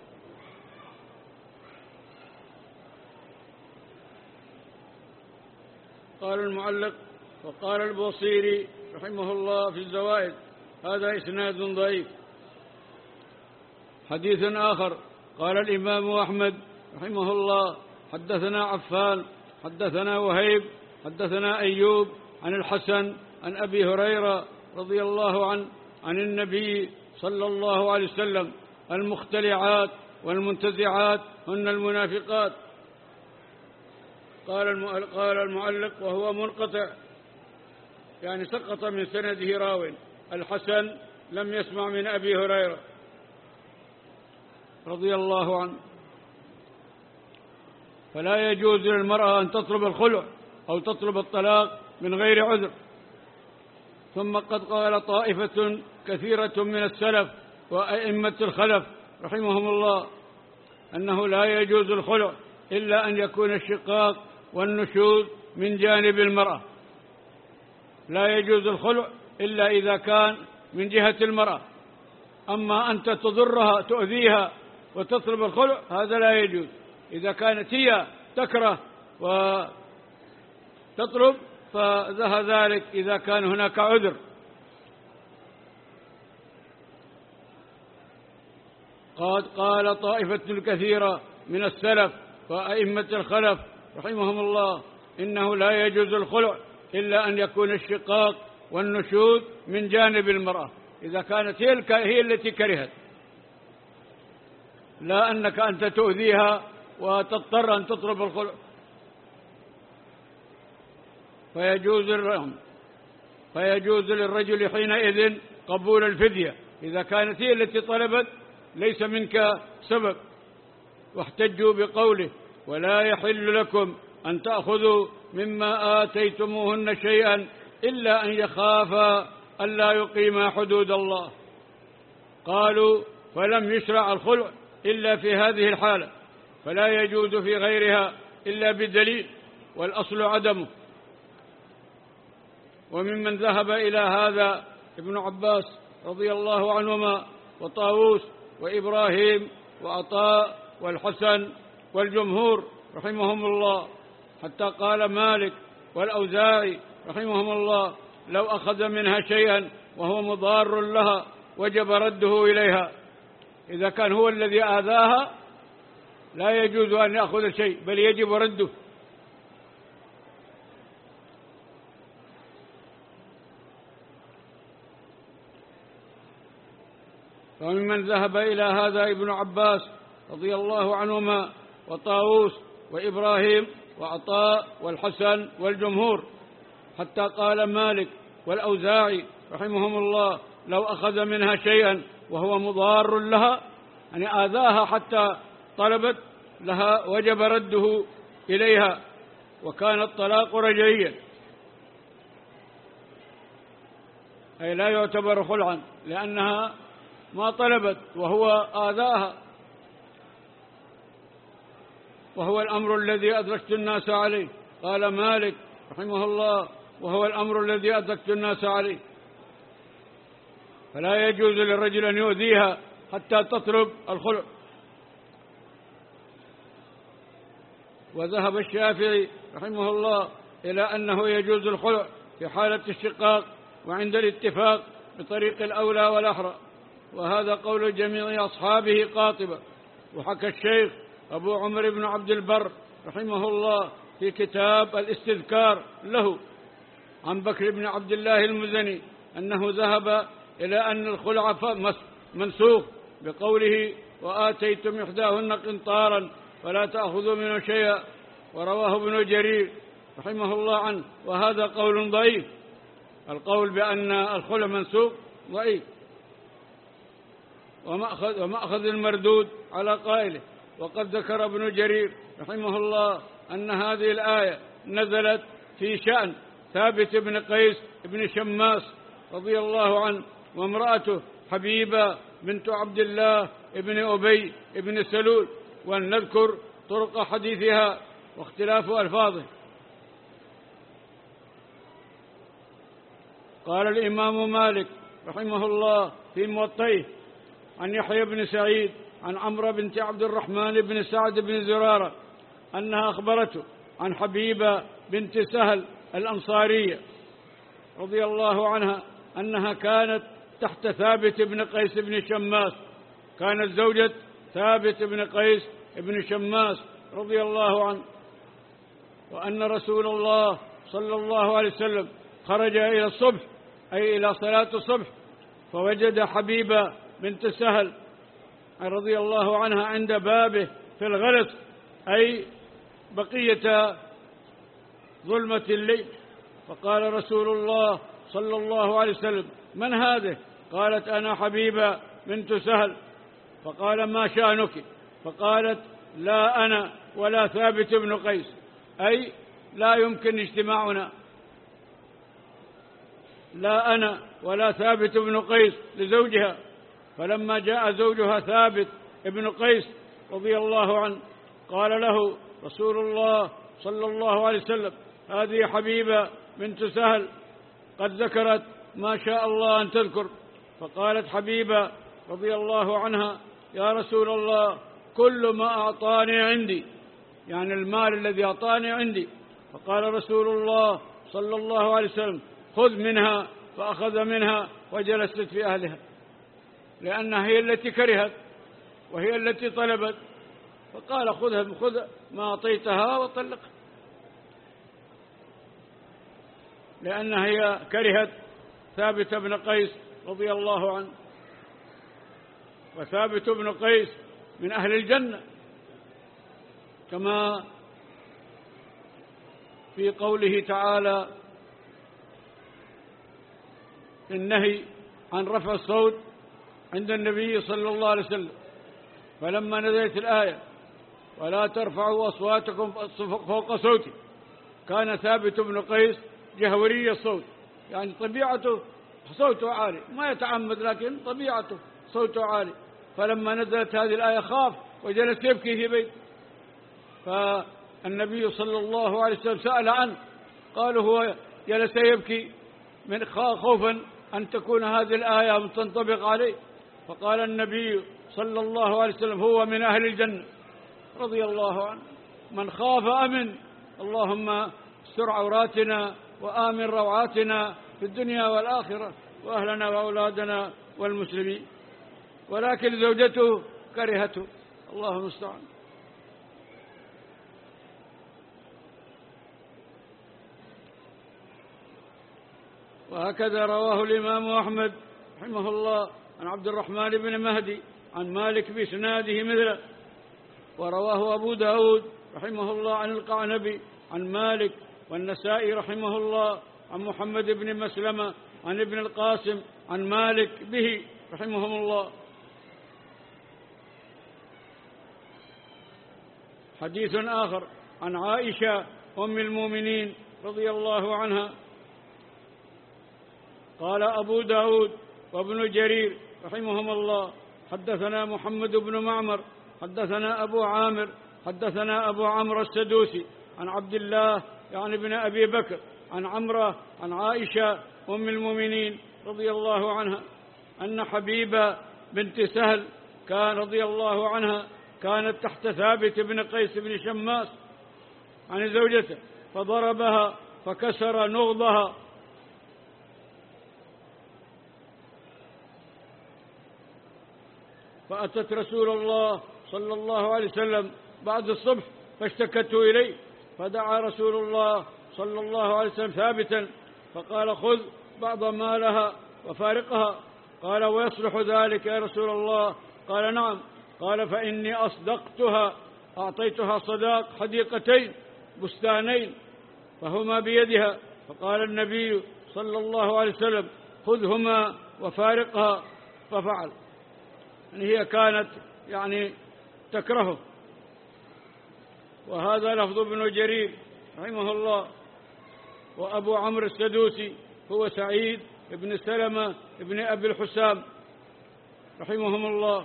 قال المعلق: وقال البوصيري رحمه الله في الزوائد: هذا إسناد ضعيف. حديث آخر قال الإمام أحمد رحمه الله: حدثنا عفان حدثنا وهيب حدثنا أيوب عن الحسن عن أبي هريرة رضي الله عنه عن النبي صلى الله عليه وسلم: المختلعات والمنتزعات هن المنافقات. قال المعلق: وهو منقطع، يعني سقط من سنده راو. الحسن لم يسمع من أبي هريرة رضي الله عنه. فلا يجوز للمرأة أن تطلب الخلع أو تطلب الطلاق من غير عذر. ثم قد قال طائفة كثيرة من السلف وأئمة الخلف رحمهم الله أنه لا يجوز الخلع إلا أن يكون الشقاق والنشوز من جانب المرأة. لا يجوز الخلع إلا إذا كان من جهة المرأة. أما أنت تضرها تؤذيها وتطلب الخلع، هذا لا يجوز. إذا كانت هي تكره وتطلب فذا ذلك إذا كان هناك عذر. قد قال طائفة كثيرة من السلف وأئمة الخلف رحمهم الله إنه لا يجوز الخلع إلا أن يكون الشقاق والنشوز من جانب المرأة، إذا كانت هي التي كرهت، لا أنك أنت تؤذيها وتضطر أن تطلب الخلع. فيجوز الرحم فيجوز للرجل حينئذ قبول الفدية إذا كانت هي التي طلبت، ليس منك سبب. واحتجوا بقوله: ولا يحل لكم أن تأخذوا مما آتيتموهن شيئا إلا أن يخافا ألا يقيما حدود الله. قالوا: فلم يشرع الخلع إلا في هذه الحالة، فلا يجوز في غيرها إلا بدليل، والأصل عدمه. وممن ذهب إلى هذا ابن عباس رضي الله عنهما وطاووس وإبراهيم وعطاء والحسن والجمهور رحمهم الله، حتى قال مالك والأوزاعي رحمهم الله: لو أخذ منها شيئا وهو مضار لها وجب رده إليها. إذا كان هو الذي آذاها لا يجوز أن يأخذ شيء، بل يجب رده. وممن ذهب إلى هذا ابن عباس رضي الله عنهما وطاووس وإبراهيم وعطاء والحسن والجمهور، حتى قال مالك والأوزاعي رحمهم الله: لو أخذ منها شيئا وهو مضار لها، يعني آذاها حتى طلبت لها، وجب رده إليها، وكان الطلاق رجعيا، أي لا يعتبر خلعا لأنها ما طلبت وهو آذاها. وهو الأمر الذي أدركت الناس عليه. قال مالك رحمه الله: وهو الأمر الذي أدركت الناس عليه. فلا يجوز للرجل أن يؤذيها حتى تطلب الخلع. وذهب الشافعي رحمه الله إلى أنه يجوز الخلع في حالة الشقاق وعند الاتفاق بطريق الأولى والأحرى، وهذا قول جميع أصحابه قاطبة. وحكى الشيخ أبو عمر بن عبد البر رحمه الله في كتاب الاستذكار له عن بكر بن عبد الله المزني أنه ذهب إلى أن الخلع منسوخ بقوله وآتيتم إحداهن قنطارا فلا تأخذوا منه شيئا، ورواه ابن جرير رحمه الله عنه، وهذا قول ضعيف. القول بأن الخلع منسوخ ضعيف، ومأخذ, ومأخذ المردود على قائله. وقد ذكر ابن جرير رحمه الله أن هذه الآية نزلت في شأن ثابت بن قيس بن شماس رضي الله عنه وامرأته حبيبة بنت عبد الله بن أبي بن سلول، وأن نذكر طرق حديثها واختلاف ألفاظه. قال الإمام مالك رحمه الله في موطئه عن يحيى بن سعيد عن عمرو بنت عبد الرحمن بن سعد بن زرارة أنها أخبرته عن حبيبة بنت سهل الأنصارية رضي الله عنها أنها كانت تحت ثابت بن قيس بن شماس، كانت زوجة ثابت بن قيس بن شماس رضي الله عنه، وأن رسول الله صلى الله عليه وسلم خرج إلى الصبح أي إلى صلاة الصبح، فوجد حبيبة بنت سهل رضي الله عنها عند بابه في الغلس أي بقية ظلمة الليل، فقال رسول الله صلى الله عليه وسلم من هذه؟ قالت أنا حبيبة بنت سهل. فقال ما شأنك؟ فقالت لا أنا ولا ثابت بن قيس، أي لا يمكن اجتماعنا، لا أنا ولا ثابت بن قيس لزوجها. فلما جاء زوجها ثابت بن قيس رضي الله عنه قال له رسول الله صلى الله عليه وسلم هذه حبيبة بنت سهل قد ذكرت ما شاء الله أن تذكر. فقالت حبيبة رضي الله عنها يا رسول الله كل ما أعطاني عندي، يعني المال الذي أعطاني عندي. فقال رسول الله صلى الله عليه وسلم خذ منها، فأخذ منها وجلست في أهلها، لأنها هي التي كرهت وهي التي طلبت، فقال خذها خذ ما أعطيتها وطلقها، لأنها هي كرهت ثابت بن قيس رضي الله عنه. وثابت بن قيس من أهل الجنة كما في قوله تعالى النهي عن رفع الصوت عند النبي صلى الله عليه وسلم، فلما نزلت الآية ولا ترفعوا أصواتكم فوق صوتي، كان ثابت بن قيس جهوري الصوت، يعني طبيعته صوته عالي، ما يتعمد لكن طبيعته صوته عالي. فلما نزلت هذه الآية خاف وجلس يبكي في بيت، فالنبي صلى الله عليه وسلم سأل عنه، قالوا هو جلس يبكي من خوفا أن تكون هذه الآية تنطبق عليه. فقال النبي صلى الله عليه وسلم هو من أهل الجنة رضي الله عنه، من خاف أمن. اللهم استر عوراتنا وآمن روعاتنا في الدنيا والآخرة، وأهلنا وأولادنا والمسلمين. ولكن زوجته كرهته، الله المستعان. وهكذا رواه الإمام أحمد رحمه الله عن عبد الرحمن بن مهدي عن مالك بإسناده مثله. ورواه أبو داود رحمه الله عن القعنبي عن مالك، والنسائي رحمه الله عن محمد بن مسلمة عن ابن القاسم عن مالك به رحمهم الله. حديث آخر عن عائشة أم المؤمنين رضي الله عنها قال أبو داود وابن جرير رحمهم الله حدثنا محمد بن معمر حدثنا أبو عامر حدثنا أبو عمرو السدوسي عن عبد الله يعني ابن أبي بكر عن عمرة عن عائشة أم المؤمنين رضي الله عنها أن حبيبة بنت سهل كان رضي الله عنها كانت تحت ثابت بن قيس بن شماس عن زوجته، فضربها فكسر نغضها، فأتت رسول الله صلى الله عليه وسلم بعد الصبح فاشتكته إليه، فدعا رسول الله صلى الله عليه وسلم ثابتا فقال خذ بعض مالها وفارقها. قال ويصلح ذلك يا رسول الله؟ قال نعم. قال فإني أصدقتها، أعطيتها صداق حديقتين بستانين فهما بيدها. فقال النبي صلى الله عليه وسلم خذهما وفارقها، ففعل. يعني هي كانت يعني تكرهه. وهذا لفظ ابن جرير رحمه الله. وأبو عمرو السدوسي هو سعيد بن سلمة بن أبي الحسام رحمهم الله.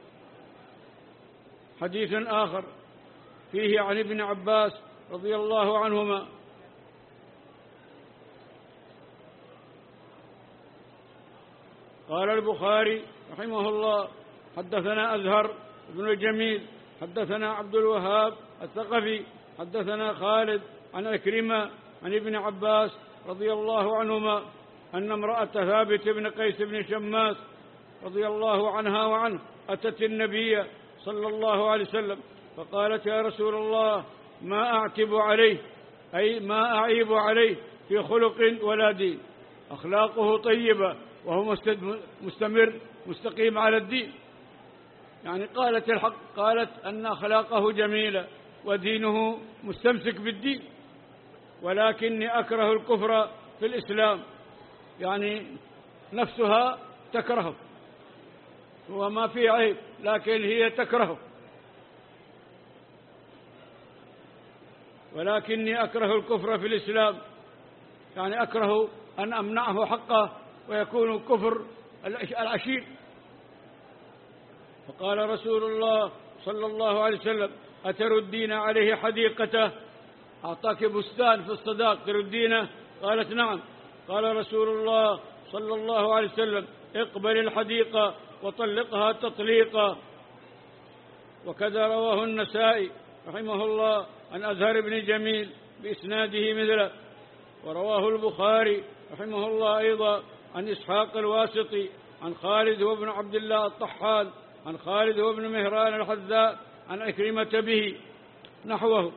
حديث آخر فيه عن ابن عباس رضي الله عنهما قال البخاري رحمه الله حدثنا أزهر بن جميل حدثنا عبد الوهاب الثقفي حدثنا خالد عن عكرمة عن ابن عباس رضي الله عنهما أن امرأة ثابت بن قيس بن شماس رضي الله عنها وعنه أتت النبي صلى الله عليه وسلم فقالت يا رسول الله ما أعتب عليه، أي ما أعيب عليه في خلق ولا دين، أخلاقه طيبة وهو مستمر مستقيم على الدين. يعني قالت الحق، قالت أن أخلاقه جميلة ودينه مستمسك بالدين، ولكني أكره الكفر في الإسلام. يعني نفسها تكرهه وما في عيب، لكن هي تكرهه. ولكني أكره الكفر في الإسلام، يعني أكره أن أمنعه حقه ويكون كفر العشير. فقال رسول الله صلى الله عليه وسلم أتردين عليه حديقته؟ أعطاك بستان في الصداق تردينه؟ قالت نعم. قال رسول الله صلى الله عليه وسلم اقبل الحديقة وطلقها تطليقا. وكذا رواه النسائي رحمه الله عن أزهر بن جميل بإسناده مثله. ورواه البخاري رحمه الله أيضا عن إسحاق الواسطي عن خالد وابن عبد الله الطحال عن خالد وابن مهران الحذاء عن عكرمة به نحوه.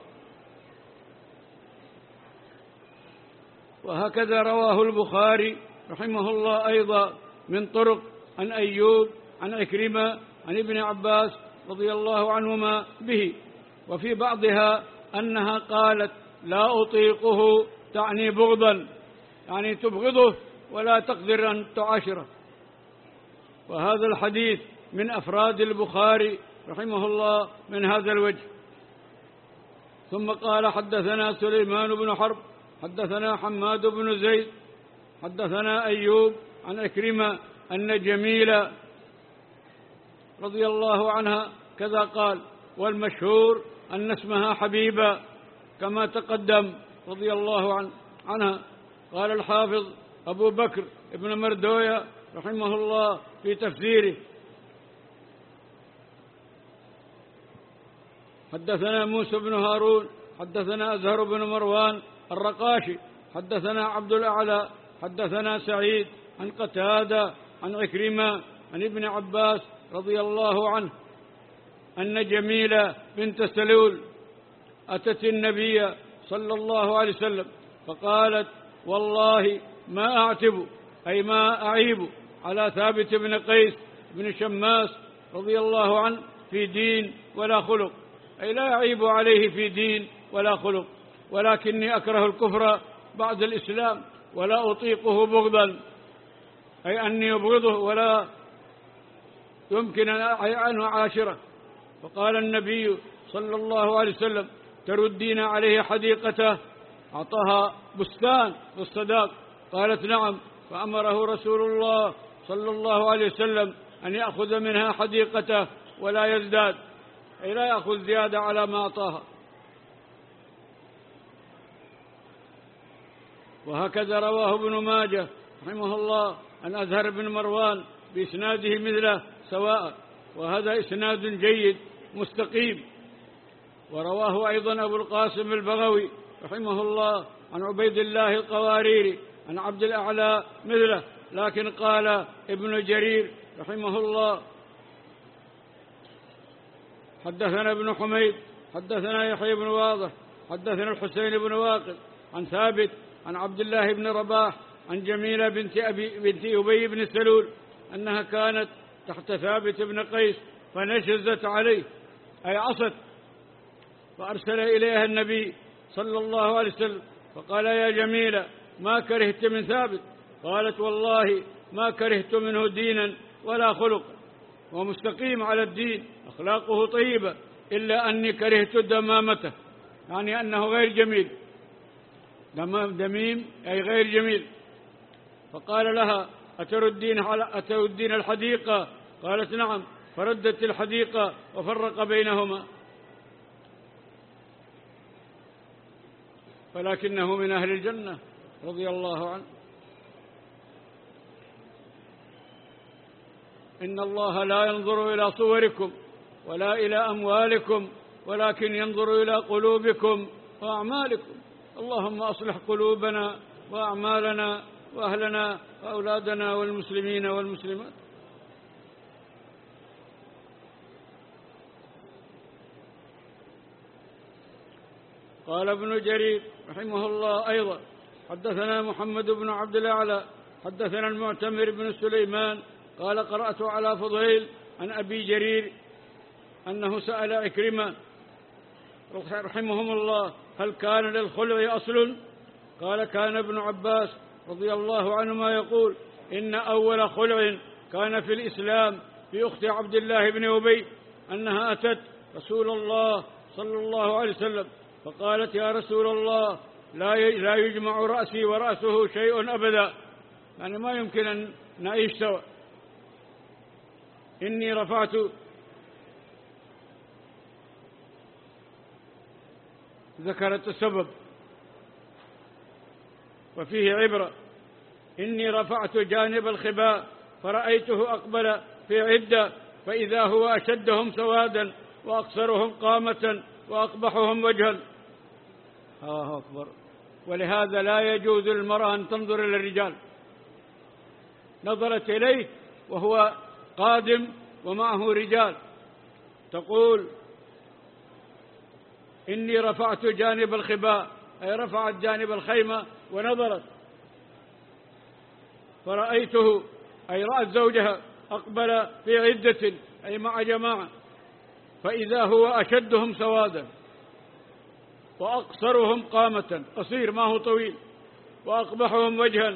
وهكذا رواه البخاري رحمه الله أيضا من طرق عن أيوب عن عكرمة عن ابن عباس رضي الله عنهما به. وفي بعضها أنها قالت لا أطيقه، تعني بغضا، يعني تبغضه ولا تقدر أن تعاشره. وهذا الحديث من أفراد البخاري رحمه الله من هذا الوجه. ثم قال حدثنا سليمان بن حرب حدثنا حماد بن زيد حدثنا أيوب عن عكرمة أن جميلة رضي الله عنها كذا قال، والمشهور أن اسمها حبيبة كما تقدم رضي الله عنها. قال الحافظ أبو بكر ابن مردوية رحمه الله في تفسيره حدثنا موسى بن هارون حدثنا أزهر بن مروان الرقاشي حدثنا عبد الأعلى حدثنا سعيد عن قتادة عن عكرمة عن ابن عباس رضي الله عنه أن جميلة بنت سلول أتت النبي صلى الله عليه وسلم فقالت والله ما أعتب، أي ما أعيب على ثابت بن قيس بن شماس رضي الله عنه في دين ولا خلق، أي لا يعيب عليه في دين ولا خلق، ولكني أكره الكفر بعد الإسلام ولا أطيقه بغضا، أي أني أبغضه ولا يمكن أن أعاشره. فقال النبي صلى الله عليه وسلم تردين عليه حديقته؟ أعطاها بستان بالصداق. قالت نعم. فأمره رسول الله صلى الله عليه وسلم أن يأخذ منها حديقته ولا يزداد، أي لا يأخذ زيادة على ما أعطاها. وهكذا رواه ابن ماجه رحمه الله عن أزهر بن مروان بإسناده مثله سواء، وهذا إسناد جيد مستقيم. ورواه أيضا أبو القاسم البغوي رحمه الله عن عبيد الله القواريري عن عبد الأعلى مثله، لكن قال ابن جرير رحمه الله حدثنا ابن حميد حدثنا يحيى بن واضح حدثنا الحسين بن واقد عن ثابت عن عبد الله بن رباح عن جميلة بنت أبي بنت أبي بن سلول أنها كانت تحت ثابت بن قيس فنشزت عليه أي عصت، فأرسل إليها النبي صلى الله عليه وسلم فقال: يا جميلة ما كرهت من ثابت؟ قالت: والله ما كرهت منه دينا ولا خلقا، ومستقيم على الدين، أخلاقه طيبة، إلا أني كرهت دمامته، يعني أنه غير جميل، دميم أي غير جميل. فقال لها: أتردين, أتردين الحديقة؟ قالت: نعم. فردت الحديقة وفرق بينهما، ولكنه من أهل الجنة رضي الله عنه. إن الله لا ينظر إلى صوركم ولا إلى أموالكم ولكن ينظر إلى قلوبكم وأعمالكم. اللهم أصلح قلوبنا وأعمالنا وأهلنا وأولادنا والمسلمين والمسلمات. قال ابن جرير رحمه الله أيضا: حدثنا محمد بن عبد الأعلى حدثنا المعتمر بن سليمان قال: قرأت على فضيل عن أبي جرير أنه سأل عكرمة رحمهم الله: هل كان للخلع أصل؟ قال: كان ابن عباس رضي الله عنهما يقول: إن أول خلع كان في الإسلام في أخت عبد الله بن أبي، أنها أتت رسول الله صلى الله عليه وسلم فقالت: يا رسول الله، لا يجمع رأسي ورأسه شيء أبدا، يعني ما يمكن أن نعيش سوا. إني رفعت ذكرت السبب وفيه عبرة: إني رفعت جانب الخباء فرأيته أقبل في عدة فإذا هو أشدهم سوادا وأقصرهم قامة وأقبحهم وجها. الله أكبر. ولهذا لا يجوز للمرأة أن تنظر إلى الرجال. نظرت إليه وهو قادم ومعه رجال، تقول: إني رفعت جانب الخباء، أي رفعت جانب الخيمة ونظرت فرأيته، أي رأت زوجها أقبل في عدة، أي مع جماعة، فإذا هو أشدهم سوادا وأقصرهم قامة، قصير ما هو طويل، وأقبحهم وجها،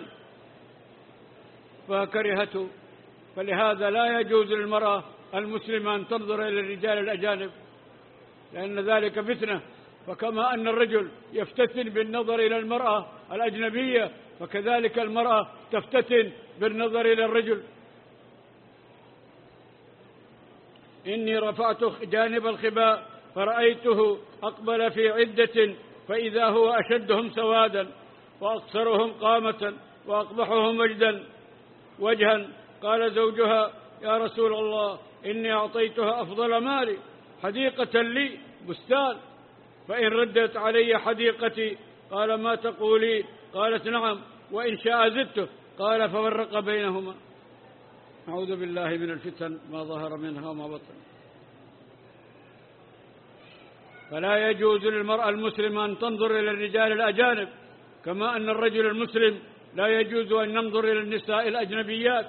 فكرهته. فلهذا لا يجوز للمرأة المسلمة أن تنظر إلى الرجال الأجانب، لأن ذلك فتنة. فكما أن الرجل يفتتن بالنظر إلى المرأة الأجنبية، فكذلك المرأة تفتتن بالنظر إلى الرجل. إني رفعت جانب الخباء فرأيته أقبل في عدة فإذا هو أشدهم سوادا وأقصرهم قامة وأقبحهم وجدا وجها. قال زوجها: يا رسول الله، إني أعطيتها أفضل مالي، حديقة لي، بستان، فإن ردت علي حديقتي. قال: ما تقولين؟ قالت: نعم، وإن شاء زدته. قال: ففرق بينهما. أعوذ بالله من الفتن ما ظهر منها وما بطن. فلا يجوز للمرأة المسلمة أن تنظر إلى الرجال الأجانب، كما أن الرجل المسلم لا يجوز أن ينظر إلى النساء الأجنبيات.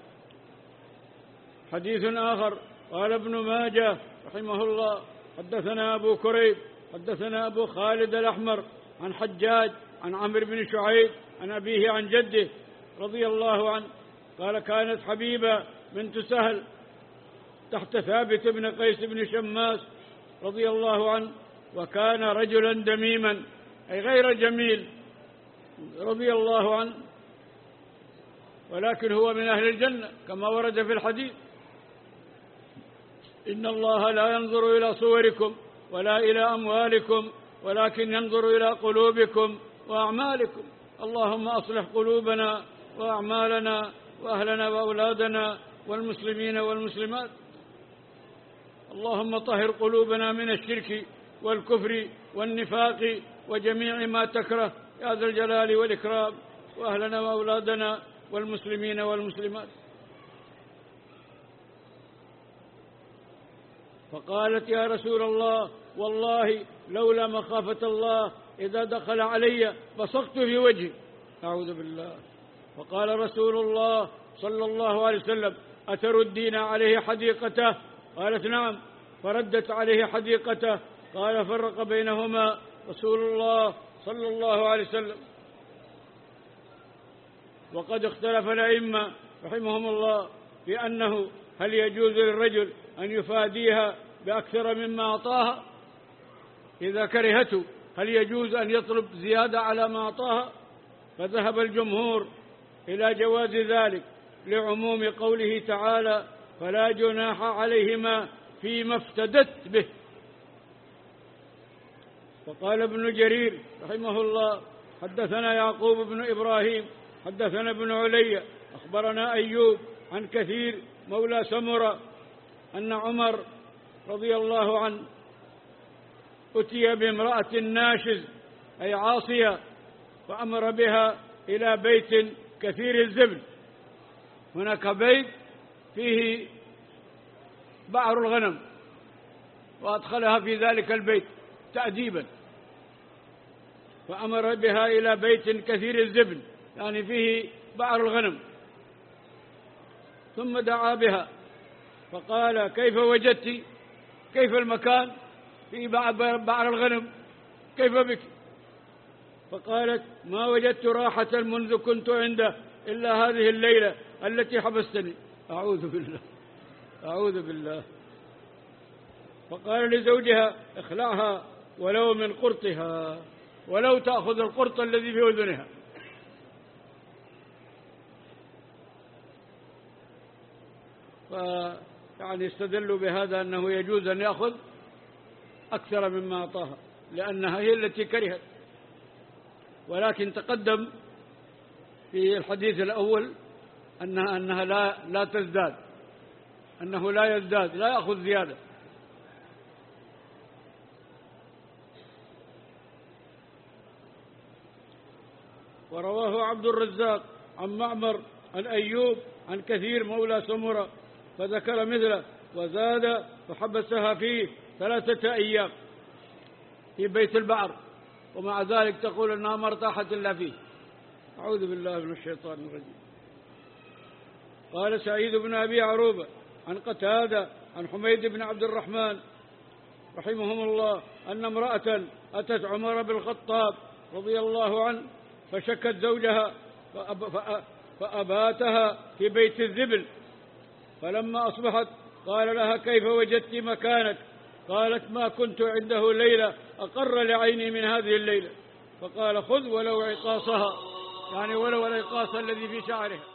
حديث آخر: قال ابن ماجه رحمه الله: حدثنا أبو كريب حدثنا أبو خالد الأحمر عن حجاج عن عمرو بن شعيب عن أبيه عن جده رضي الله عنه قال: كانت حبيبة بنت سهل تحت ثابت بن قيس بن شماس رضي الله عنه، وكان رجلا دميما، أي غير جميل، رضي الله عنه، ولكن هو من أهل الجنة كما ورد في الحديث: إن الله لا ينظر إلى صوركم ولا إلى أموالكم ولكن ينظر إلى قلوبكم وأعمالكم. اللهم أصلح قلوبنا وأعمالنا وأهلنا وأولادنا والمسلمين والمسلمات. اللهم طهر قلوبنا من الشرك والكفر والنفاق وجميع ما تكره يا ذا الجلال والإكرام، وأهلنا وأولادنا والمسلمين والمسلمات. فقالت: يا رسول الله، والله لولا مخافة الله إذا دخل علي بصقت في وجهي، أعوذ بالله. فقال رسول الله صلى الله عليه وسلم: أتردين عليه حديقته؟ قالت: نعم. فردت عليه حديقته. قال: فرق بينهما رسول الله صلى الله عليه وسلم. وقد اختلف الأئمة رحمهم الله في أنه هل يجوز للرجل أن يفاديها بأكثر مما أعطاها إذا كرهته، هل يجوز أن يطلب زيادة على ما أعطاها؟ فذهب الجمهور إلى جواز ذلك لعموم قوله تعالى: فلا جناح عليهما فيما افتدت به. فقال ابن جرير رحمه الله: حدثنا يعقوب بن إبراهيم حدثنا ابن علي أخبرنا أيوب عن كثير مولى سمرة أن عمر رضي الله عنه أتي بامرأة ناشز أي عاصية، فأمر بها إلى بيت كثير الزبل. هناك بيت فيه بعر الغنم، وأدخلها في ذلك البيت تأديبا، فأمر بها إلى بيت كثير الزبل يعني فيه بعر الغنم، ثم دعا بها فقال: كيف وجدت؟ كيف المكان في بعر الغنم؟ كيف بك؟ فقالت: ما وجدت راحة منذ كنت عنده إلا هذه الليلة التي حبستني. أعوذ بالله أعوذ بالله. فقال لزوجها: اخلعها ولو من قرطها، ولو تأخذ القرط الذي في أذنها. فيعني استدلوا بهذا أنه يجوز أن يأخذ أكثر مما أعطاها لأنها هي التي كرهت. ولكن تقدم في الحديث الأول أنها, أنها لا, لا تزداد، أنه لا يزداد، لا يأخذ زيادة. ورواه عبد الرزاق عن معمر عن أيوب عن كثير مولى سمرة فذكر مثله وزاد: فحبسها فيه ثلاثة أيام في بيت البعر، ومع ذلك تقول أنها ما ارتاحت إلا فيه. أعوذ بالله من الشيطان الرجيم. قال سعيد بن أبي عروبة عن قتادة عن حميد بن عبد الرحمن رحمهم الله أن امرأة أتت عمر بن الخطاب رضي الله عنه فشكت زوجها فأباتها في بيت الذبل، فلما أصبحت قال لها: كيف وجدت مكانك؟ قالت: ما كنت عنده ليلة أقر لعيني من هذه الليلة. فقال: خذ ولو عقاصها، يعني ولو العقاص الذي في شعرها.